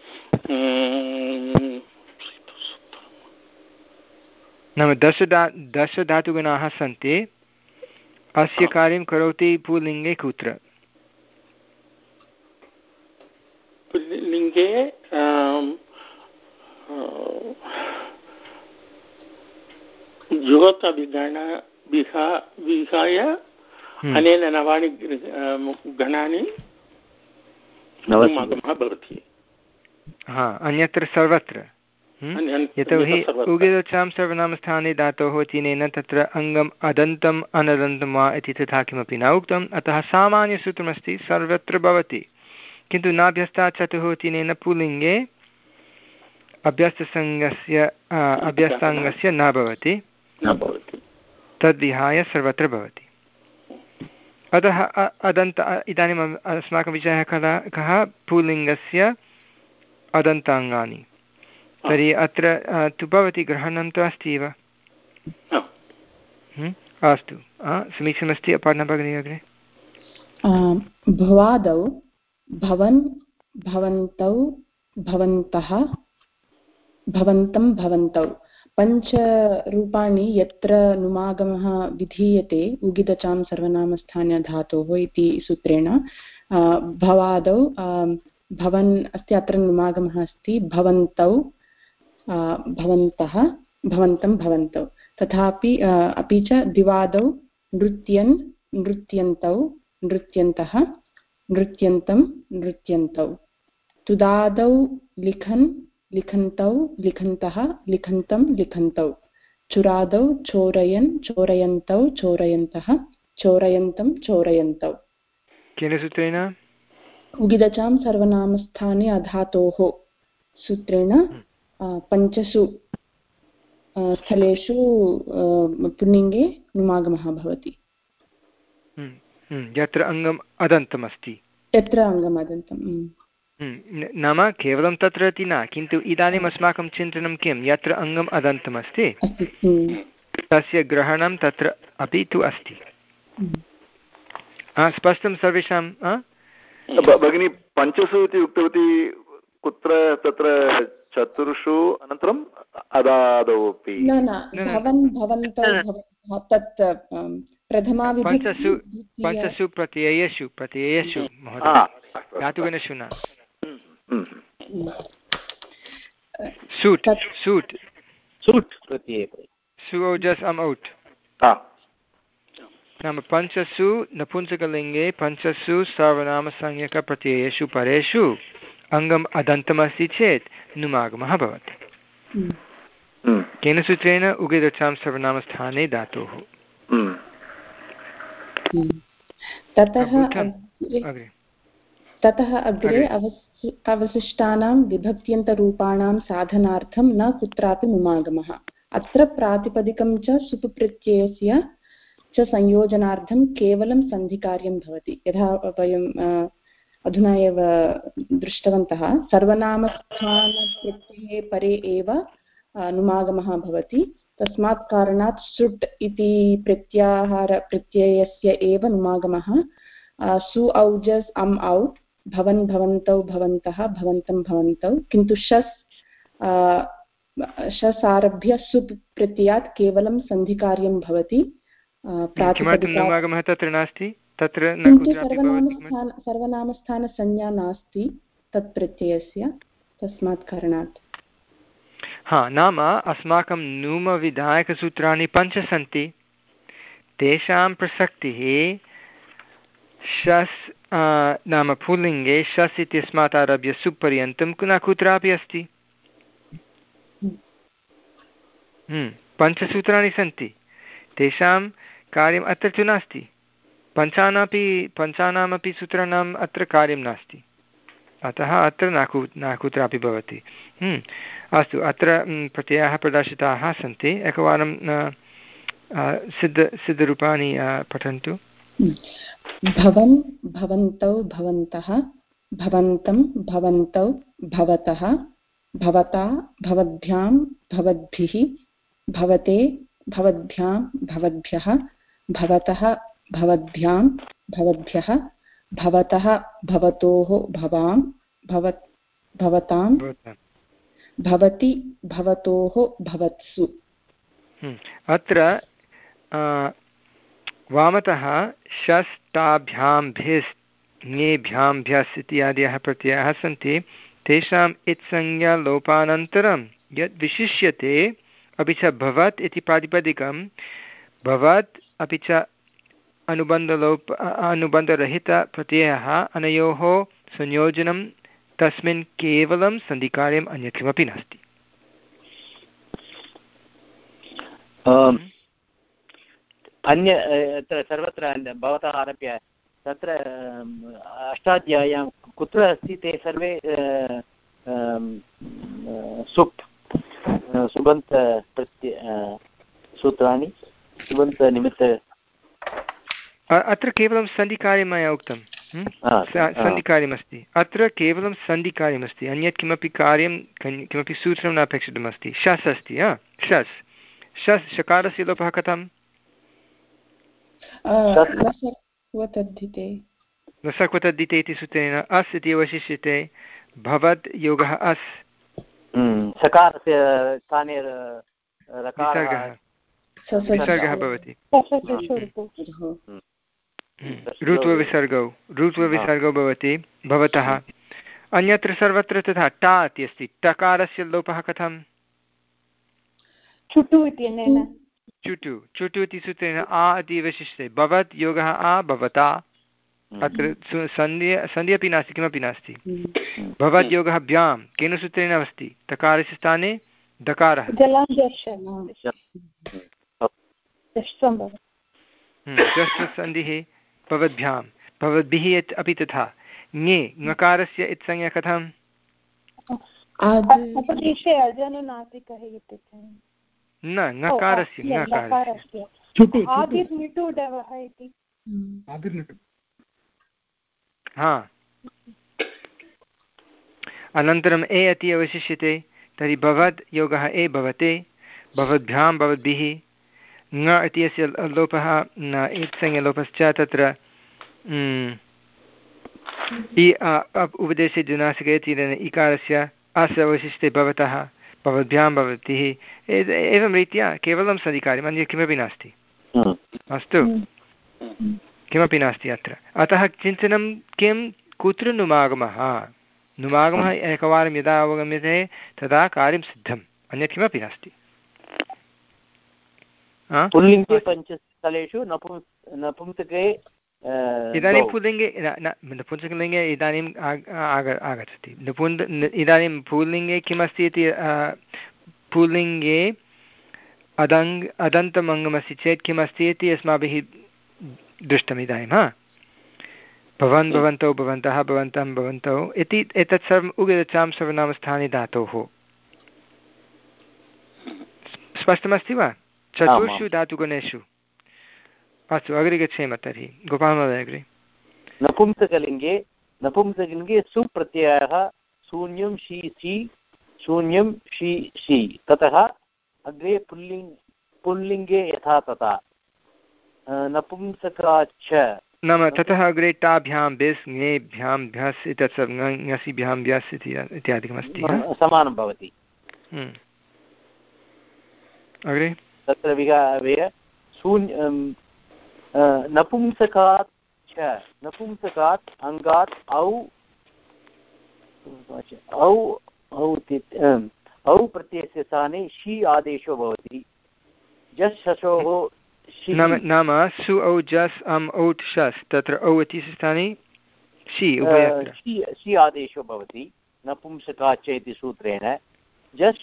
नाम दश धा दश धातुगणाः सन्ति। अस्य कार्यं करोति पुल्लिङ्गे कुत्र? पुल्लिङ्गे जुहोतविगण विहाय अनेन नवानि गणानि नुमागमः भवति। हा अन्यत्र सर्वत्र यतोहि उगितचां सर्वनामस्थाने धातोः चिनेन तत्र अङ्गम् अदन्तम् अनदन्तं वा इति तथा किमपि न उक्तम्। अतः सामान्यसूत्रमस्ति सर्वत्र भवति। किन्तु नाभ्यस्तात् चतुः चिनेन पुल्लिङ्गे अभ्यस्तसङ्गस्य अभ्यस्ताङ्गस्य न भवति, तद्विहाय सर्वत्र भवति। अतः अदन्त इदानीम् अस्माकं विषयः कदा कः? पुल्लिङ्गस्य अदन्ताङ्गानि। तर्हि अत्र तु भवति ग्रहणं तु अस्ति एव। अस्तु समीचीनमस्ति। अपर्णा भगिनी अग्रे। भवादौ भवन् भवन्तौ भवन्तः भवन्तं भवन्तौ पञ्चरूपाणि यत्र नुमागमः विधीयते उगितचां सर्वनामस्थाने धातोः इति सूत्रेण भवादौ भवन् अस्ति, अत्र नुमागमः अस्ति। भवन्तौ भवन्तः भवन्तं भवन्तौ। तथापि अपि च दिवादौ नृत्यन् नृत्यन्तौ नृत्यन्तः नृत्यन्तं नृत्यन्तौ। तुदादौ लिखन् लिखन्तौ लिखन्तः लिखन्तं लिखन्तौ। चुरादौ चोरयन् चोरयन्तौ चोरयन्तः चोरयन्तं चोरयन्तौ। केन सूत्रेण? उगितचां सर्वनामस्थाने अधातोः सूत्रेण पञ्चसु स्थलेषु पुल्लिङ्गे नुमागमः भवति। यत्र अङ्गम् अदन्तमस्ति, यत्र अङ्गम् अदन्तं नाम केवलं तत्र इति न, किन्तु इदानीम् अस्माकं चिन्तनं किं, यत्र अङ्गम् अदन्तमस्ति तस्य ग्रहणं तत्र अपि तु अस्ति। स्पष्टं सर्वेषां? भगिनी पञ्चसु इति उक्तवती, कुत्र तत्र चतुर्षु अनन्तरम् अदादौ अपि न न भवन् भवन्तौ तत् प्रथमा पञ्चसु पञ्चसु प्रत्ययेषु प्रत्ययेषु महोदय, धातुगणेषु न। सूट् सूट् सूट् प्रत्यये सु ओजस् अम् औट् नाम पञ्चसु नपुंसकलिङ्गे पञ्चसु सर्वनामसंज्ञकप्रत्ययेषु परेषु अङ्गम् अदन्तमस्ति चेत् नुमागमः भवति। केन सूत्रेण? उगिदचां सर्वनामस्थाने धातोः। ततः ततः अग्रे अवशिष्टानां विभक्त्यन्तरूपाणां साधनार्थं न कुत्रापि नुमागमः। अत्र प्रातिपदिकं च सुपप्रत्ययस्य च संयोजनार्थं केवलं सन्धिकार्यं भवति। यथा वयं अधुना एव दृष्टवन्तः, सर्वनामस्थानप्रत्यये परे एव नुमागमः भवति। तस्मात् कारणात् सुट् इति प्रत्याहार प्रत्ययस्य एव नुमागमः। सु औजस् अम् औट्, भवन् भवन्तौ भवन्तः भवन्तं भवन्तौ, किन्तु शस् शस् आरभ्य सुप् प्रत्ययात् केवलं सन्धिकार्यं भवति। नुमागमः तत्र नास्ति, तत्र सर्वनामस्थान सर्वनामस्थानसंज्ञा नास्ति तत् प्रत्ययस्य, तस्मात् कारणात्। हा, नाम अस्माकं नुमविधायकसूत्राणि पञ्च सन्ति, तेषां प्रसक्तिः शस् नाम पुल्लिङ्गे शस् इत्यस्मात् आरभ्य सुपर्यन्तं न कुत्रापि अस्ति। पञ्चसूत्राणि सन्ति, तेषां कार्यम् अत्र तु नास्ति। पञ्चानामपि पञ्चानामपि सूत्राणाम् अत्र कार्यं नास्ति, अतः अत्र न कु न कुत्रापि भवति। अस्तु, अत्र प्रत्ययाः प्रदर्शिताः सन्ति, एकवारं सिद्ध सिद्धरूपाणि पठन्तु। भवन् भवन्तौ भवन्तः भवन्तं भवन्तौ भवतः भवता भवद्भ्यां भवद्भिः भवते भवद्भ्यां भवद्भ्यः भवतः भवद्भ्यां भवद्भ्यः भवतः भवतोः भवां भवत् भवतां भवति भवतोः भवत्सु। अत्र वामतः षष्टाभ्यां भिस् ङेभ्यां भ्यस् इत्यादयः प्रत्ययाः सन्ति, तेषाम् इत्संज्ञालोपानन्तरं यद् विशिष्यते अपि च भवत् इति प्रातिपदिकं भवत् अपि च अनुबन्धलोप अनुबन्धरहितप्रत्ययः, अनयोः संयोजनं तस्मिन् केवलं सन्धिकार्यम्, अन्य किमपि नास्ति। अन्य अत्र सर्वत्र भवतः आरभ्य तत्र अष्टाध्याय्यां कुत्र अस्ति ते सर्वे सुप् सुबन्त प्रत्य सूत्राणि सुबन्तनिमित्त। अत्र केवलं सन्धिकार्यं मया उक्तं, सन्धिकार्यमस्ति, अत्र केवलं सन्धिकार्यमस्ति, अन्यत् किमपि कार्यं किमपि सूत्रं न अपेक्षितमस्ति। शस् अस्ति, शस् शस् शकारस्य लोपः कथं? नसक्वतद्धिते इति सूत्रेण अस् इति अवशिष्यते, भवद् योगः अस्, सकारस्य स्थाने विसर्गः भवति, ऋत्वविसर्गौ ऋत्वविसर्गौ भवति भवतः। अन्यत्र सर्वत्र तथा टा इति अस्ति, टकारस्य लोपः कथं? चुटु इत्यनेन, चुटु चुटु इति सूत्रेण आ इति विशिष्यते, भवत् योगः आ भवता, अत्र सन्धि सन्धि अपि नास्ति, किमपि नास्ति। भवद् योगः भ्यां केन सूत्रेण अस्ति? तकारस्य स्थाने दकारः, सन्धिः भवद्भ्यां, भवद्भिः अपि तथा। ङे ङकारस्य इत्संज्ञा कथं? न नकारस्य नकारस्य हा अनन्तरम् ए अति अवशिष्यते तर्हि भवद् योगः ए भवते भवद्भ्यां भवद्भिः ङ इत्यस्य लोपः न इत्संज्ञलोपश्च तत्र इ उपदेशे जुनासिके इति इकारस्य अस्य अवशिष्टे भवतः भवद्भ्यां भवद्भिः एवं रीत्या केवलं सधिकार्यम् अन्यत् किमपि नास्ति अस्तु किमपि नास्ति अत्र अतः चिन्तनं किं कुत्र नुमागमः नुमागमः एकवारं यदा अवगम्यते तदा कार्यं सिद्धम् अन्यत् किमपि नास्ति पुल्लिङ्गे पञ्चस्थलेषु नपुंसके इदानीं पुल्लिङ्गे नपुंसकलिङ्गे इदानीम् आगच्छति नपुन् इदानीं पुल्लिङ्गे किमस्ति इति पुल्लिङ्गे अदङ् अदन्तमङ्गमस्ति चेत् किमस्ति इति अस्माभिः दृष्टम् इदानीं हा भवन् भवन्तौ भवन्तः भवन्तं भवन्तौ इति एतत् सर्वम् उगदचां सर्वनामस्थाने धातोः स्पष्टमस्ति वा चतुर्षु धातुगणेषु अस्तु अग्रे गच्छेम तर्हि गोपालमहोदय अग्रे नपुंसकलिङ्गे नपुंसकलिङ्गे सुप्रत्ययः शून्यं शी सी शून्यं शी शी ततः अग्रे पुल्लिङ् पुल्लिङ्गे यथा तथा नपुंसकाच्च नाम ततः अग्रे ताभ्यां बिस् ङेभ्यां भ्यस् एतत् सर्वं ङसिभ्यां भ्यस् इत्यादिकमस्ति समानं भवति अग्रे तत्र विहाय शून्य नपुंसकात् च नपुंसकात् अङ्गात् औ औ औ औ प्रत्ययस्य स्थाने शी आदेशो भवति जस् शशोः नाम नाम सु औ जस् अम् औट् शस् तत्र औ इति स्थाने शी उभयत्र शी आदेशो भवति नपुंसकाच्च इति सूत्रेण जस्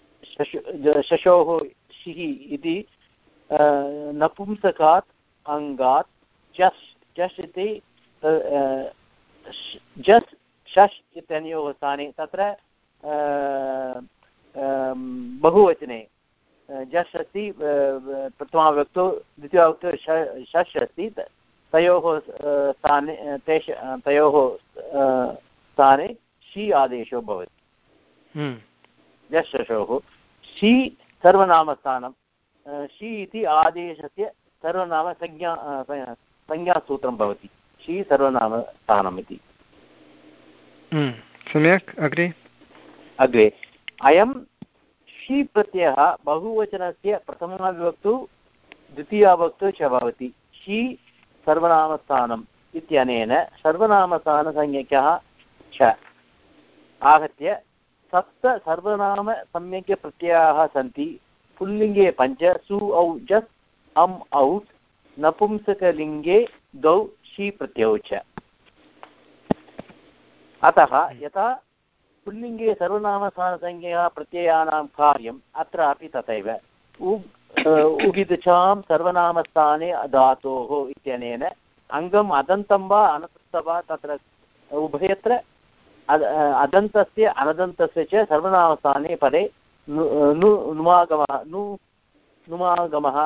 शशोः शिः इति नपुंसकात् अङ्गात् जस् जस् इति जस् शश् इत्यनयोः स्थाने तत्र बहुवचने जस् अस्ति प्रथमाविभक्तौ द्वितीयाविभक्तौ शश् अस्ति तयोः स्थाने तेष तयोः स्थाने शी आदेशो भवति जस् शशोः शी सर्वनामस्थानं शी इति आदेशस्य सर्वनाम संज्ञा संज्ञासूत्रं भवति शी सर्वनामस्थानम् इति सम्यक् अग्रे अग्रे अयं शी प्रत्ययः बहुवचनस्य प्रथमाविभक्तौ द्वितीयाविभक्तौ च भवति शी सर्वनामस्थानम् इत्यनेन सर्वनामस्थानसंज्ञकः च आहत्य सप्त सर्वनामसंज्ञकप्रत्ययाः सन्ति पुल्लिङ्गे पञ्च सु औ जस् अम् औट् नपुंसकलिङ्गे द्वौ शी प्रत्ययौ च अतः यथा पुल्लिङ्गे सर्वनामस्थानसंज्ञा प्रत्ययानां कार्यम् अत्रापि तथैव उगिदचां सर्वनामस्थाने धातोः इत्यनेन अङ्गम् अदन्तं वा अनन्तं वा तत्र उभयत्र अदन्तस्य अनदन्तस्य च सर्वनामस्थाने पदे नुमागमः नु नुमागमः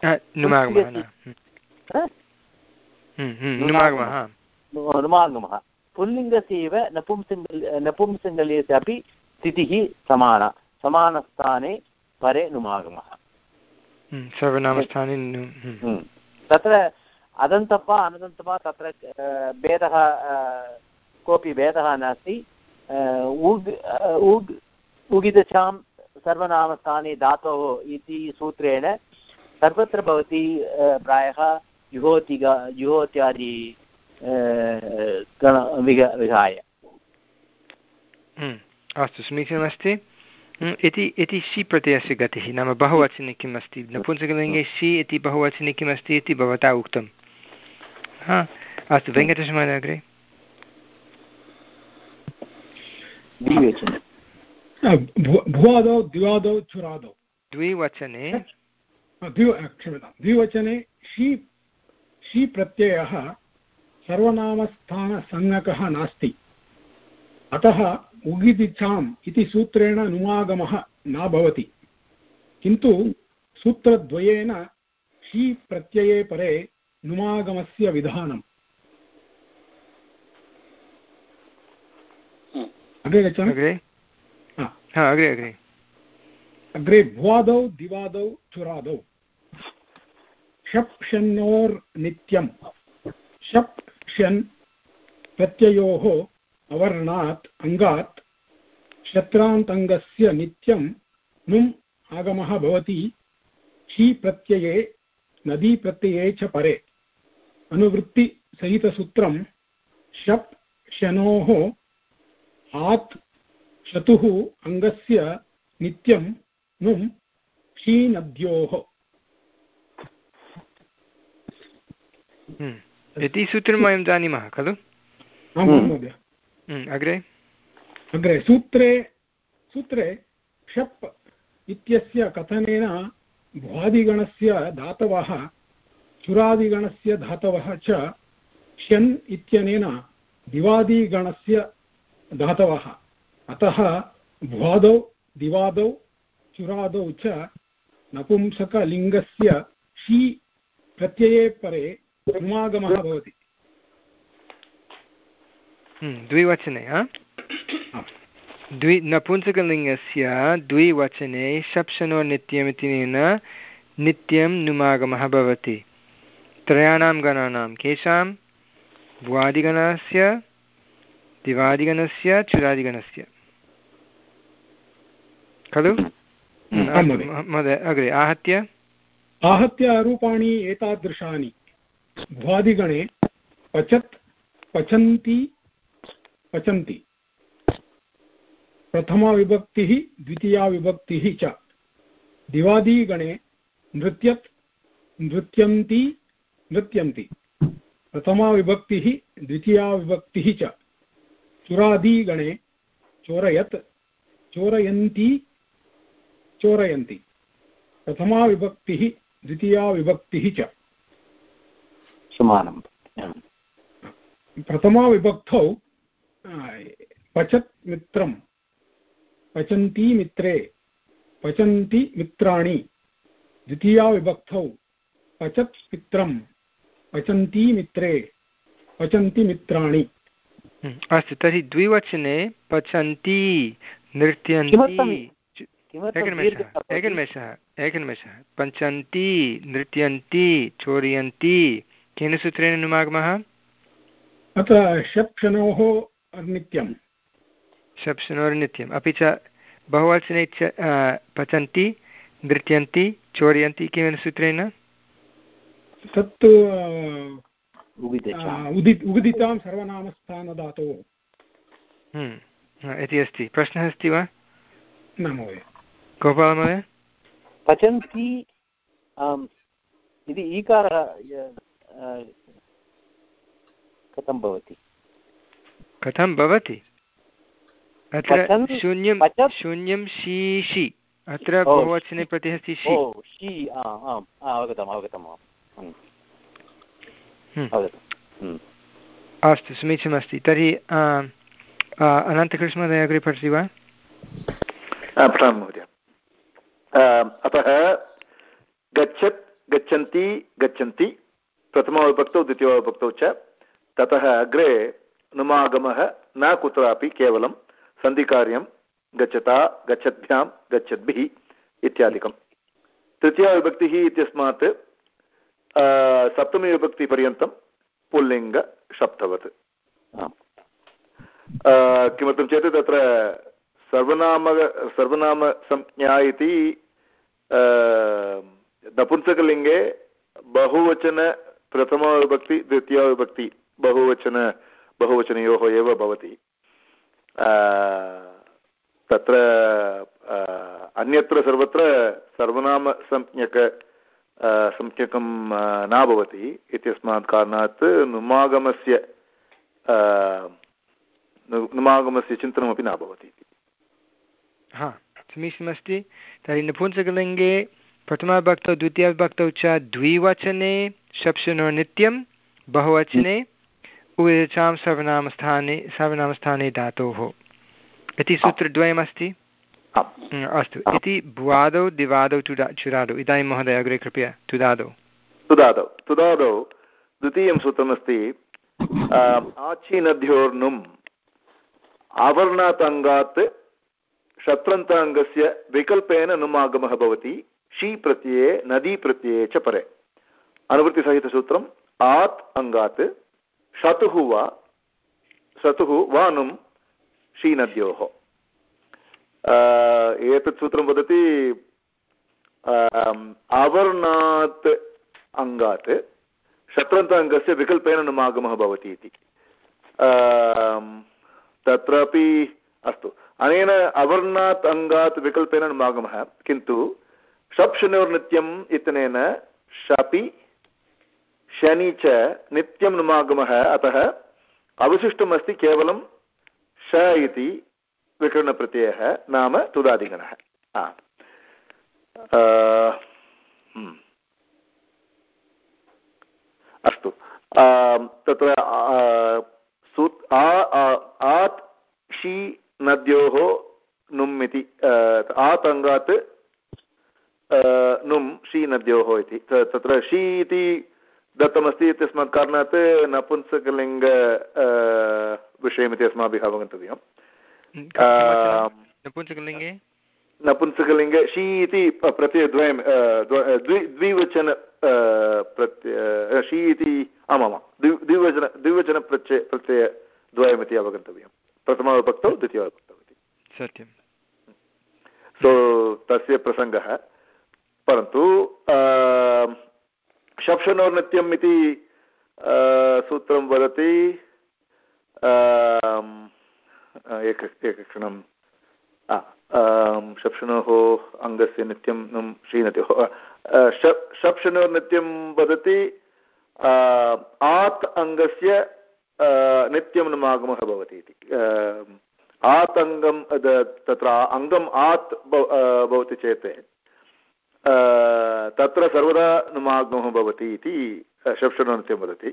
नुमागमः पुल्लिङ्गस्य एव नपुंसङ्गल् नपुंसङ्गल्यस्य अपि स्थितिः समाना समानस्थाने परे नुमागमः सर्वनामस्थाने तत्र अदन्तं वा अनदन्तं वा तत्र भेदः कोऽपि भेदः नास्ति उग् उग् उगिदचां सर्वनामस्थाने धातोः इति सूत्रेण सर्वत्र भवति प्रायः जुहोतिगा जुहोत्यादि गण विहाय अस्तु समीचीनमस्ति इति इति शी प्रत्ययस्य गतिः नाम बहुवचने किम् अस्ति नपुंसकलिङ्गे शी इति बहुवचने किम् अस्ति इति भवता उक्तं हा अस्तु वेङ्कटेशमहोदय अग्रे भुवादौ द्विवादौ चुरादौ द्विवचने द्वि क्षम्यतां द्विवचने शी शी प्रत्ययः सर्वनामस्थानसंज्ञकः नास्ति अतः उगिदिच्छाम् इति सूत्रेण नुमागमः न भवति किन्तु सूत्रद्वयेन शी प्रत्यये परे नुमागमस्य विधानम्। अग्रे गच्छामि। अग्रे अग्रे अग्रे अग्रे भ्वादौ दिवादौ चुरादौ शप् शन्नोर् नित्यं शप् शन प्रत्ययोः अवर्णात् अङ्गात् शत्रान्तङ्गस्य नित्यं नुम् आगमः भवति शी प्रत्यये नदी प्रत्यये च परे। अनुवृत्तिसहितसूत्रं शप् शनोः आत् शतुः अङ्गस्य नित्यं नुम् शी नद्योः। इति सूत्रं वयं जानीमः खलु? आम् महोदय। अग्रे अग्रे सूत्रे सूत्रे शप् इत्यस्य कथनेन भ्वादिगणस्य धातवः चुरादिगणस्य धातवः च शन् इत्यनेन दिवादिगणस्य धातवः। अतः भ्वादौ दिवादौ चुरादौ च नपुंसकलिङ्गस्य शी प्रत्यये परे नुमागमः भवति। द्विवचने द्वि नपुंसकलिङ्गस्य द्विवचने शप्शनो नित्यमित्यनेन नित्यं नुमागमः भवति। त्रयाणां गणानां केषां? भ्वादिगणस्य दिवादिगणस्य चुरादिगणस्य खलु? महोदय अग्रे आहत्य आहत्य रूपाणि एतादृशानि। भ्वादिगणे पचत् पचन्ति पचन्ति प्रथमा विभक्तिः द्वितीया विभक्तिः च। दिवादिगणे नृत्यत् नृत्यन्ति नृत्यन्ति प्रथमा विभक्तिः द्वितीया विभक्तिः च। चुरादिगणे चोरयत् चोरयन्ति चोरयन्ति प्रथमा विभक्तिः द्वितीया विभक्तिः च। समानं। प्रथमा विभक्तौ पचत् मित्रं पचन्ति मित्रे पचन्ति मित्राणि। द्वितीया विभक्तौ पचत् मित्रं पचन्ति मित्रे पचन्ति मित्राणि। अस्तु तर्हि द्विवचने पचन्ति नृत्यन्ति एकनिमेषः एकनिमेषः एकनिमेषः पचन्ति नृत्यन्ति चोरयन्ति केन सूत्रेण नुमागमः? अत्र शप्शनोः नित्यं शप्शनोर्नित्यम्। अपि च बहुवचने च पचन्ति नृत्यन्ति चोरयन्ति केन सूत्रेण? तत्तु उदितां सर्वनामस्थानधातोः इति अस्ति। प्रश्नः अस्ति वा? न महोदय। गोपालमहोदय पचन्ति इति ईकारः कथं भवति? कथं भवति? अत्र शून्यं शून्यं शीशि अत्र बहुवचने प्रत्ययः अस्ति शी। अवगतम् अवगतम् अस्तु समीचीनमस्ति। तर्हि अनन्तकृष्णमहोदय अग्रे पठति वा? पठामि महोदय। अतः गच्छत् गच्छन्ति गच्छन्ति प्रथमाविभक्तौ द्वितीयाविभक्तौ च। ततः अग्रे नुमागमः न कुत्रापि केवलं सन्धिकार्यं गच्छता गच्छद्भ्यां गच्छद्भिः इत्यादिकं। तृतीयाविभक्तिः इत्यस्मात् सप्तमीविभक्तिपर्यन्तं पुल्लिङ्गशब्दवत्। किमर्थं चेत् तत्र सर्वनाम सर्वनामसंज्ञा इति नपुंसकलिङ्गे बहुवचन प्रथमाविभक्ति द्वितीयाविभक्ति बहुवचन बहुवचनयोः एव भवति। तत्र अन्यत्र सर्वत्र सर्वनामसंज्ञक संज्ञकं न भवति इत्यस्मात् कारणात् नुमागमस्य नुमागमस्य चिन्तनमपि न भवति। हा समीचीनमस्ति। तर्हि नपुंसकलिङ्गे प्रथमाविभक्तौ द्वितीयाविभक्तौ च द्विवचने शप्शनो नित्यं बहुवचने उभयचां सर्वनामस्थाने सर्वनामस्थाने धातोः इति सूत्रद्वयमस्ति। अस्तु इति भुवादौ दिवादौ तुदा चुरादौ इदानीं महोदय अग्रे कृपया तुदादौ तुदादौ तुदादौ द्वितीयं सूत्रमस्ति आचीनद्योर्नुम् आवर्णात् अङ्गात् शत्रन्ताङ्गस्य विकल्पेन नुमागमः भवति शी प्रत्यये नदी प्रत्यये च परे अनुवृत्तिसहितसूत्रम् आत् अङ्गात् शतुः वा शतुः वा नुम् शीनद्योः एतत् सूत्रं वदति आवर्णात् अङ्गात् शत्रन्ताङ्गस्य विकल्पेन नुमागमः भवति इति तत्रापि अस्तु अनेन अवर्णात् अङ्गात् विकल्पेन नुमागमः किन्तु शप् शनोर्नित्यम् इत्यनेन शपि शनि च नित्यं नुमागमः अतः अवशिष्टमस्ति केवलं श इति विकरणप्रत्ययः नाम तुदादिगणः अस्तु तत्र आत् शी नद्योः नुम् इति आत् अङ्गात् नुम् शी नद्योः इति तत्र शी इति दत्तमस्ति इत्यस्मात् कारणात् नपुंसकलिङ्ग विषयमिति अस्माभिः अवगन्तव्यम् नपुंसकलिङ्गे नपुंसकलिङ्गे शी इति प्रत्ययद्वयं द्वि द्विवचन प्रत्यय शी इति आमामां द्वि द्विवचन द्विवचनप्रत्यय प्रत्ययद्वयमिति अवगन्तव्यं प्रथमविभक्तौ द्वितीयविभक्तौ इति सत्यं सो तस्य प्रसङ्गः परन्तु शप्शनोर्नित्यम् इति सूत्रं वदति एक एकक्षणं शप्शनोः अङ्गस्य नित्यं नुं श्रीनद्योः शप्शनोर्नित्यं वदति आत् अङ्गस्य नित्यं नुमागमः भवति इति आत् अङ्गं तत्र अङ्गम् आत् भवति चेत् तत्र सर्वदा नुमागमः भवति इति शप्शनोर्नित्यं वदति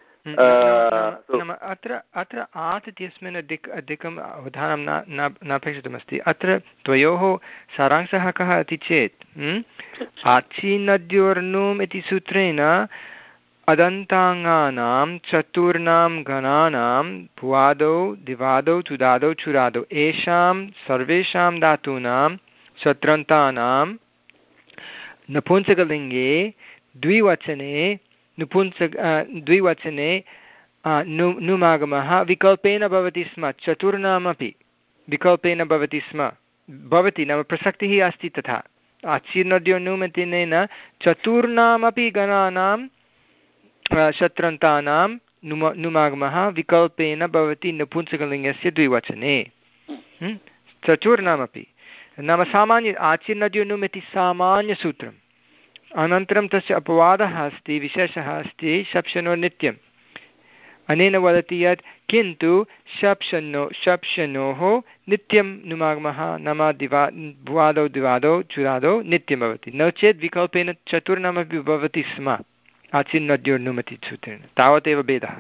अत्र अत्र आत् इत्यस्मिन् अधिक अधिकम् अवधानं न नापेक्षितमस्ति अत्र द्वयोः सारांशः कः इति चेत् आचीनद्योर्नुम् इति सूत्रेण अदन्ताङ्गानां चतुर्णां गणानां भुवादौ दिवादौ तुदादौ चुरादौ येषां सर्वेषां धातूनां शत्रन्तानां नपुंसकलिङ्गे द्विवचने नपुंसक द्विवचने नु नुमागमः विकल्पेन भवति स्म चतुर्णामपि विकल्पेन भवति स्म भवति नाम प्रसक्तिः अस्ति तथा आचीर्णद्योनुमितिनेन चतुर्णामपि गणानां शत्रन्तानां नुम नुमागमः विकल्पेन भवति नपुंसकलिङ्गस्य द्विवचने चतुर्णामपि नाम सामान्य आचीर्णद्योनुम् इति सामान्यसूत्रम् अनन्तरं तस्य अपवादः अस्ति विशेषः अस्ति शप्शनोर्नित्यम् अनेन वदति यत् किन्तु शप्शनो शप्शनोः नित्यं नुमागमः नाम दिवा भुवादौ दिवादौ चुरादौ नित्यं भवति नो चेत् विकल्पेन चतुर्णामपि भवति स्म आचीर्णद्योर्नुमिति सूत्रेण तावदेव भेदः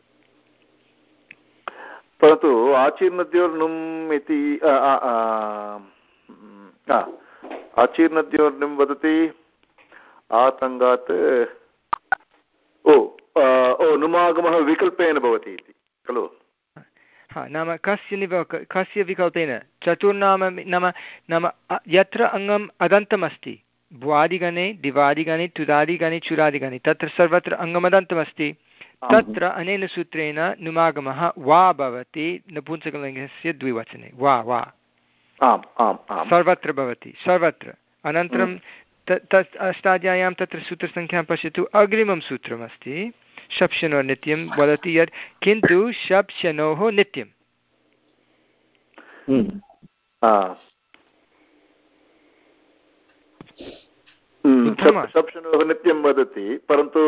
परन्तु आचीर्णद्योर्नुम् इति आचीर्णद्योर्नुं वदति आतङ्गात् ओ ओ नुमागमः विकल्पेन भवति इति खलु हा नाम कस्य निव कस्य विकल्पेन चतुर्नाम नाम नाम यत्र अङ्गम् अदन्तमस्ति भुवादिगणे दिवादिगणे तुदादिगणे चुरादिगणे तत्र सर्वत्र अङ्गमदन्तमस्ति तत्र अनेन सूत्रेण नुमागमः वा भवति नपुंसकलिङ्गस्य द्विवचने वा वा आम् आम् आम् सर्वत्र भवति सर्वत्र अनन्तरं तत् अष्टाध्याय्यां तत्र सूत्रसङ्ख्यां पश्यतु अग्रिमं सूत्रमस्ति शप्शनोः नित्यं वदति यत् किन्तु शप्शनोः नित्यं शप्शनोः नित्यं वदति परन्तु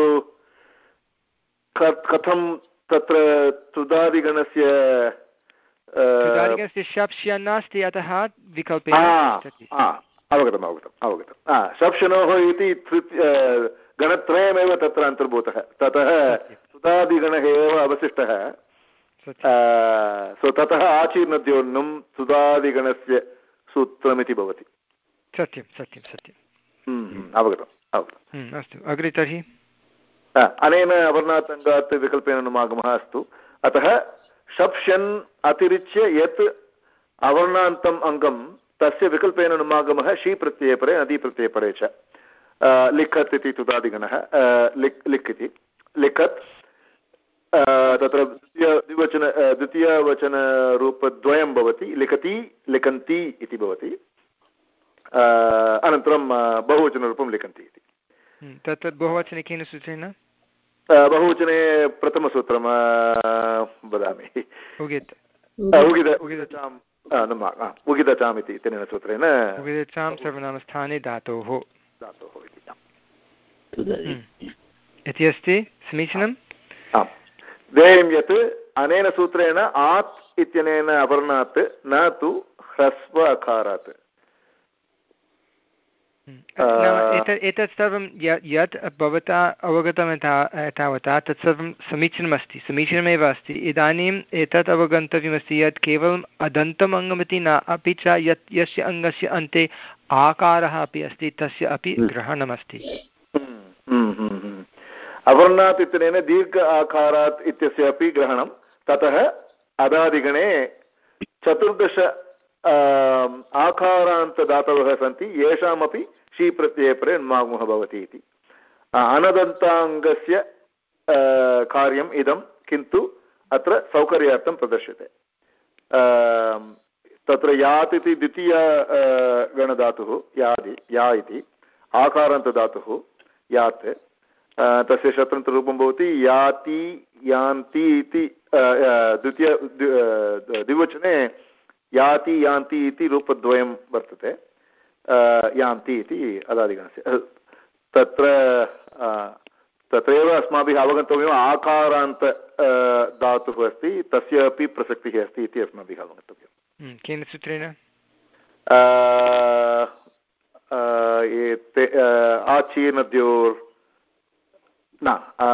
कथं तत्र तुदादिगणस्य तुदादिगणस्य शप्स्य नास्ति अतः विकल्पेन अवगतम् अवगतम् अवगतम् शप्शनोः इति गणत्रयमेव तत्र अन्तर्भूतः ततः सुधादिगणः एव अवशिष्टः सो ततः आचीर्णद्योन्नं सुधादिगणस्य सूत्रमिति भवति। सत्यं सत्यं सत्यम् अवगतम् अवगतम् अस्तु अग्रे तर्हि अनेन अवर्णात् अङ्गात् विकल्पेन अनुमागमः अस्तु। अतः शप् शन् अतिरिच्य यत् अवर्णान्तम् अङ्गं तस्य विकल्पेन अनुमागमः शी प्रत्यये परे नदी प्रत्यये परे च लिखत् इति तुदादिगणः लिक् लिक् इति लिखत् तत्र द्वितीय द्विवचन द्वितीयवचनरूपद्वयं भवति लिखति लिखन्ति इति भवति अनन्तरं बहुवचनरूपं लिखन्ति इति। तत् बहुवचने केन सूत्रेण बहुवचने प्रथमसूत्रं वदामि उगिदचाम् इति तेन सूत्रेण उगिदचां सर्वनामस्थाने धातोः धातोः इति इति अस्ति समीचीनम्। आम् ध्येयं यत् अनेन सूत्रेण आत् इत्यनेन अवर्णात् न तु ह्रस्व अकारात्। एतत् सर्वं यत् भवता अवगतं तावता तत्सर्वं समीचीनमस्ति समीचीनमेव अस्ति। इदानीम् एतत् अवगन्तव्यमस्ति यत् केवलम् अदन्तम् अङ्गमिति न अपि च यत् यस्य अङ्गस्य अन्ते आकारः अपि अस्ति तस्य अपि ग्रहणमस्ति। अवर्णात् इत्यनेन दीर्घ आकारात् इत्यस्य अपि ग्रहणं। ततः अदादिगणे चतुर्दश आकारान्तदातवः सन्ति येषामपि शी प्रत्यये परे अनुमागमः भवति इति। अनदन्ताङ्गस्य कार्यम् इदं किन्तु अत्र सौकर्यार्थं प्रदर्श्यते। तत्र यात् इति द्वितीय गणधातुः यादि या इति आकारान्तदातुः यात् तस्य शत्रन्तरूपं भवति याति यान्ति इति द्वितीय द्विवचने याति यान्ति इति रूपद्वयं वर्तते यान्ति इति अदादिगणस्य। तत्र तत्रैव अस्माभिः अवगन्तव्यम् आकारान्त धातुः अस्ति तस्य अपि प्रसक्तिः अस्ति इति अस्माभिः अवगन्तव्यम्। केन सूत्रेण आचीर्नद्योर् न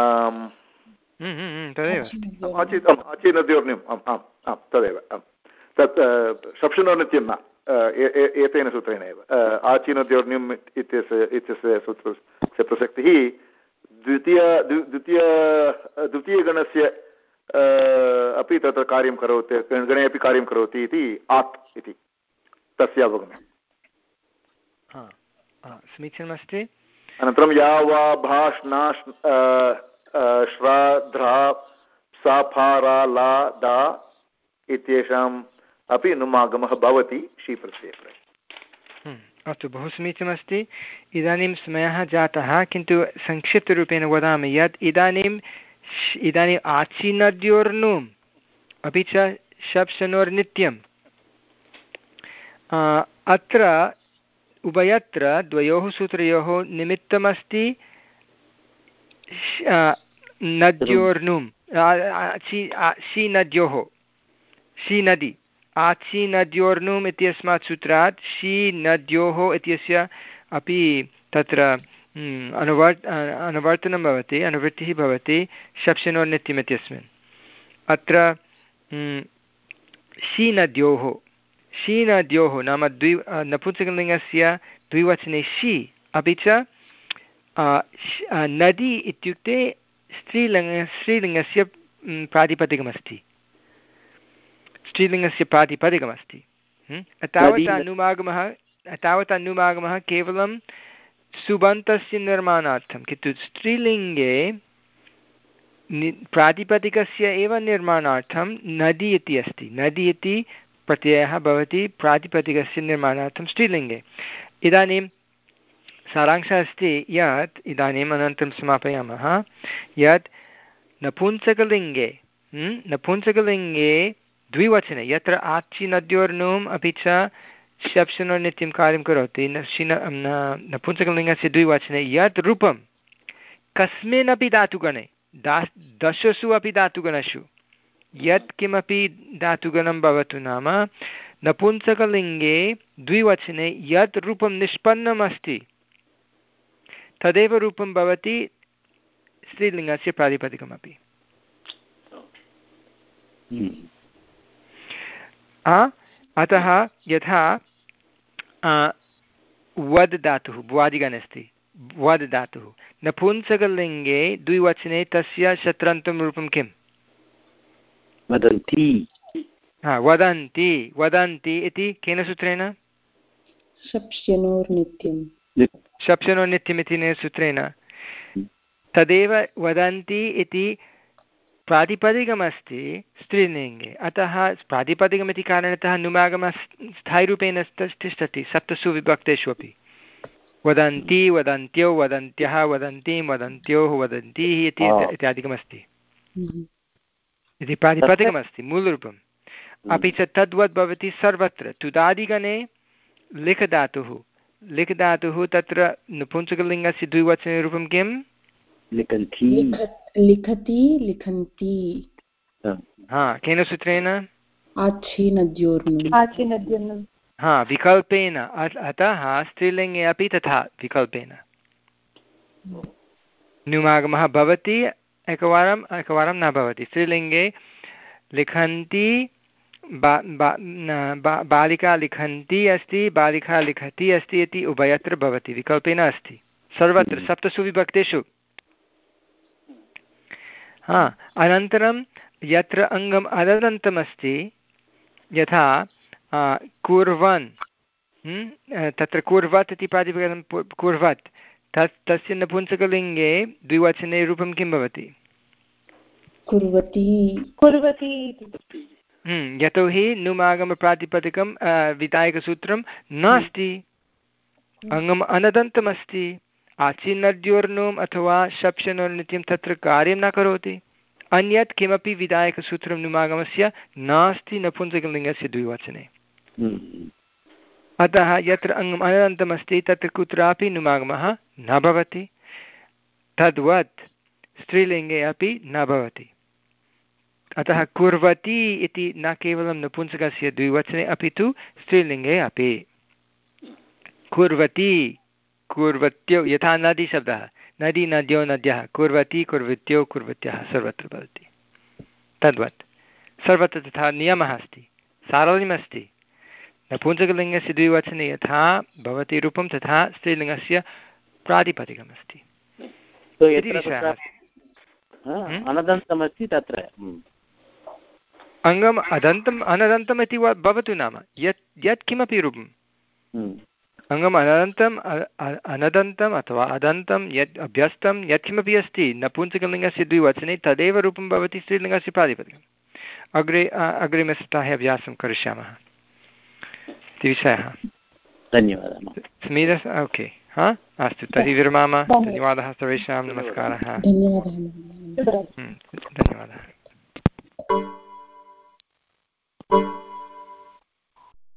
तदेव आचीर्नद्योर्निम् आम् आम् आम् तदेव तत् शप्शुनोर्नित्यं न एतेन सूत्रेण एव आचीनद्योर्निम् इत्यस्य इत्यस्य सूत्रस्य प्रसक्तिः द्वितीय द्वितीय द्वितीयगणस्य अपि तत्र कार्यं करोति गणे अपि कार्यं करोति इति आत् इति तस्य अवगमनम्। समीचीनमस्ति। अनन्तरं या वा भाष् नाश् श्राध्रा साफारा ला दा इत्येषाम् अपि नुमागमः भवति शी प्रत्यये। अस्तु बहु समीचीनमस्ति। इदानीं समयः जातः किन्तु संक्षिप्तरूपेण वदामि यत् इदानीम् इदानीम् आचिनद्योर्नुम् अपि च शप्शनोर्नित्यम् अत्र उभयत्र द्वयोः सूत्रयोः निमित्तमस्ति नद्योर्नुम् शी नद्योः शी नदी आची नद्योर्नुम् इत्यस्मात् सूत्रात् शी नद्योः इत्यस्य अपि तत्र अनुवर् अनुवर्तनं भवति अनुवृत्तिः भवति शप्शनोर्नित्यम् इत्यस्मिन्। अत्र शी नद्योः शी नद्योः नाम द्वि नपुंसकलिङ्गस्य द्विवचने शी अपि च नदी इत्युक्ते स्त्रीलिङ्ग स्त्रीलिङ्गस्य प्रातिपदिकमस्ति स्त्रीलिङ्गस्य प्रातिपदिकमस्ति। तावत् अनुमागमः तावत् अनुमागमः केवलं सुबन्तस्य निर्माणार्थं किन्तु स्त्रीलिङ्गे प्रातिपदिकस्य एव निर्माणार्थं नदी इति अस्ति। नदी इति प्रत्ययः भवति प्रातिपदिकस्य निर्माणार्थं स्त्रीलिङ्गे। इदानीं सारांशः अस्ति यत् इदानीम् अनन्तरं समापयामः यत् नपुंसकलिङ्गे नपुंसकलिङ्गे द्विवचने यत्र आचि नद्योर्नुम् अपि च शप्शनोर्नित्यं कार्यं करोति नपुंसकलिङ्गस्य द्विवचने यत् रूपं कस्मिन्नपि धातुगणे दा दशसु अपि धातुगणेषु यत् किमपि धातुगणं भवतु नाम नपुंसकलिङ्गे द्विवचने यत् रूपं निष्पन्नम् अस्ति तदेव रूपं भवति स्त्रीलिङ्गस्य प्रातिपदिकमपि। अतः यथा वद् धातुः भुवादिगणे अस्ति वद् धातुः नपुंसकलिङ्गे द्विवचने तस्य शत्रन्तं रूपं किम् वदन्ति हा वदन्ति वदन्ति इति केन सूत्रेण शप्स्यनोर्नित्यं शप्स्यनोर्नित्यम् इति सूत्रेण तदेव वदन्ति इति प्रातिपदिकमस्ति स्त्रीलिङ्गे अतः प्रातिपदिकमिति कारणतः नुमागमः स्थायिरूपेण तिष्ठति सप्तसु विभक्तेषु अपि वदन्ति वदन्त्यो वदन्त्यः वदन्तीं वदन्त्योः वदन्तीः इति इत्यादिकमस्ति इति प्रातिपदिकमस्ति मूलरूपम् अपि च तद्वत् भवति सर्वत्र तुदादिगणे लिखधातुः लिखधातुः तत्र नपुंसकलिङ्गस्य द्विवचनरूपं किं लिखन्ति लिखति लिखन्ति हा केन सूत्रेण आच्छिनद्योर्नु हा विकल्पेन अतः स्त्रीलिङ्गे अपि तथा विकल्पेन नुमागमः भवति एकवारम् एकवारं न भवति स्त्रीलिङ्गे लिखन्ति बा, बा, बा, बालिका लिखन्ति अस्ति बालिका लिखति अस्ति इति उभयत्र भवति विकल्पेन अस्ति सर्वत्र सप्तसु विभक्तेषु हा अनन्तरं यत्र अङ्गम् अदन्तमस्ति यथा कुर्वन् तत्र कुर्वत् इति प्रातिपदिकं कुर्वत् तत् तस्य नपुंसकलिङ्गे द्विवचने रूपं किं भवति कुर्वती कुर्वती यतोहि नुमागमप्रातिपदिकं विधायकसूत्रं नास्ति अङ्गम् अनदन्तमस्ति आचिनद्योर्नुम् अथवा शप्शनोर्नित्यं तत्र कार्यं न करोति अन्यत् किमपि विधायकसूत्रं नुमागमस्य नास्ति नपुंसकलिङ्गस्य द्विवचने अतः यत्र अङ्गम् अनन्तमस्ति तत्र कुत्रापि नुमागमः न भवति तद्वत् स्त्रीलिङ्गे अपि न भवति अतः कुर्वती इति न केवलं नपुंसकस्य द्विवचने अपि तु स्त्रीलिङ्गे अपि कुर्वती कुर्वत्यो यथा नदी शब्दः नदी नद्यो नद्यः कुर्वती कुर्वत्यो कुर्वत्यः सर्वत्र भवति तद्वत् सर्वत्र तथा नियमः अस्ति सारल्यमस्ति नपुंसकलिङ्गस्य द्विवचने यथा भवति रूपं तथा स्त्रीलिङ्गस्य प्रातिपदिकमस्ति इति विषयः अनदन्तमस्ति तत्र अङ्गम् अदन्तम् अनदन्तम् इति भवतु नाम यत् यत् किमपि रूपम् अङ्गम् अनदन्तम् अनदन्तम् अथवा अदन्तं यत् अभ्यस्तं यत्किमपि अस्ति नपुंसकलिङ्गस्य द्विवचने तदेव रूपं भवति स्त्रीलिङ्गस्य प्रातिपदिकम् अग्रे अग्रिमसप्ताहे अभ्यासं करिष्यामः इति विषयः धन्यवादः समीरः ओके हा अस्तु तर्हि विरमामः धन्यवादः सर्वेषां नमस्कारः धन्यवादः धन्यवादः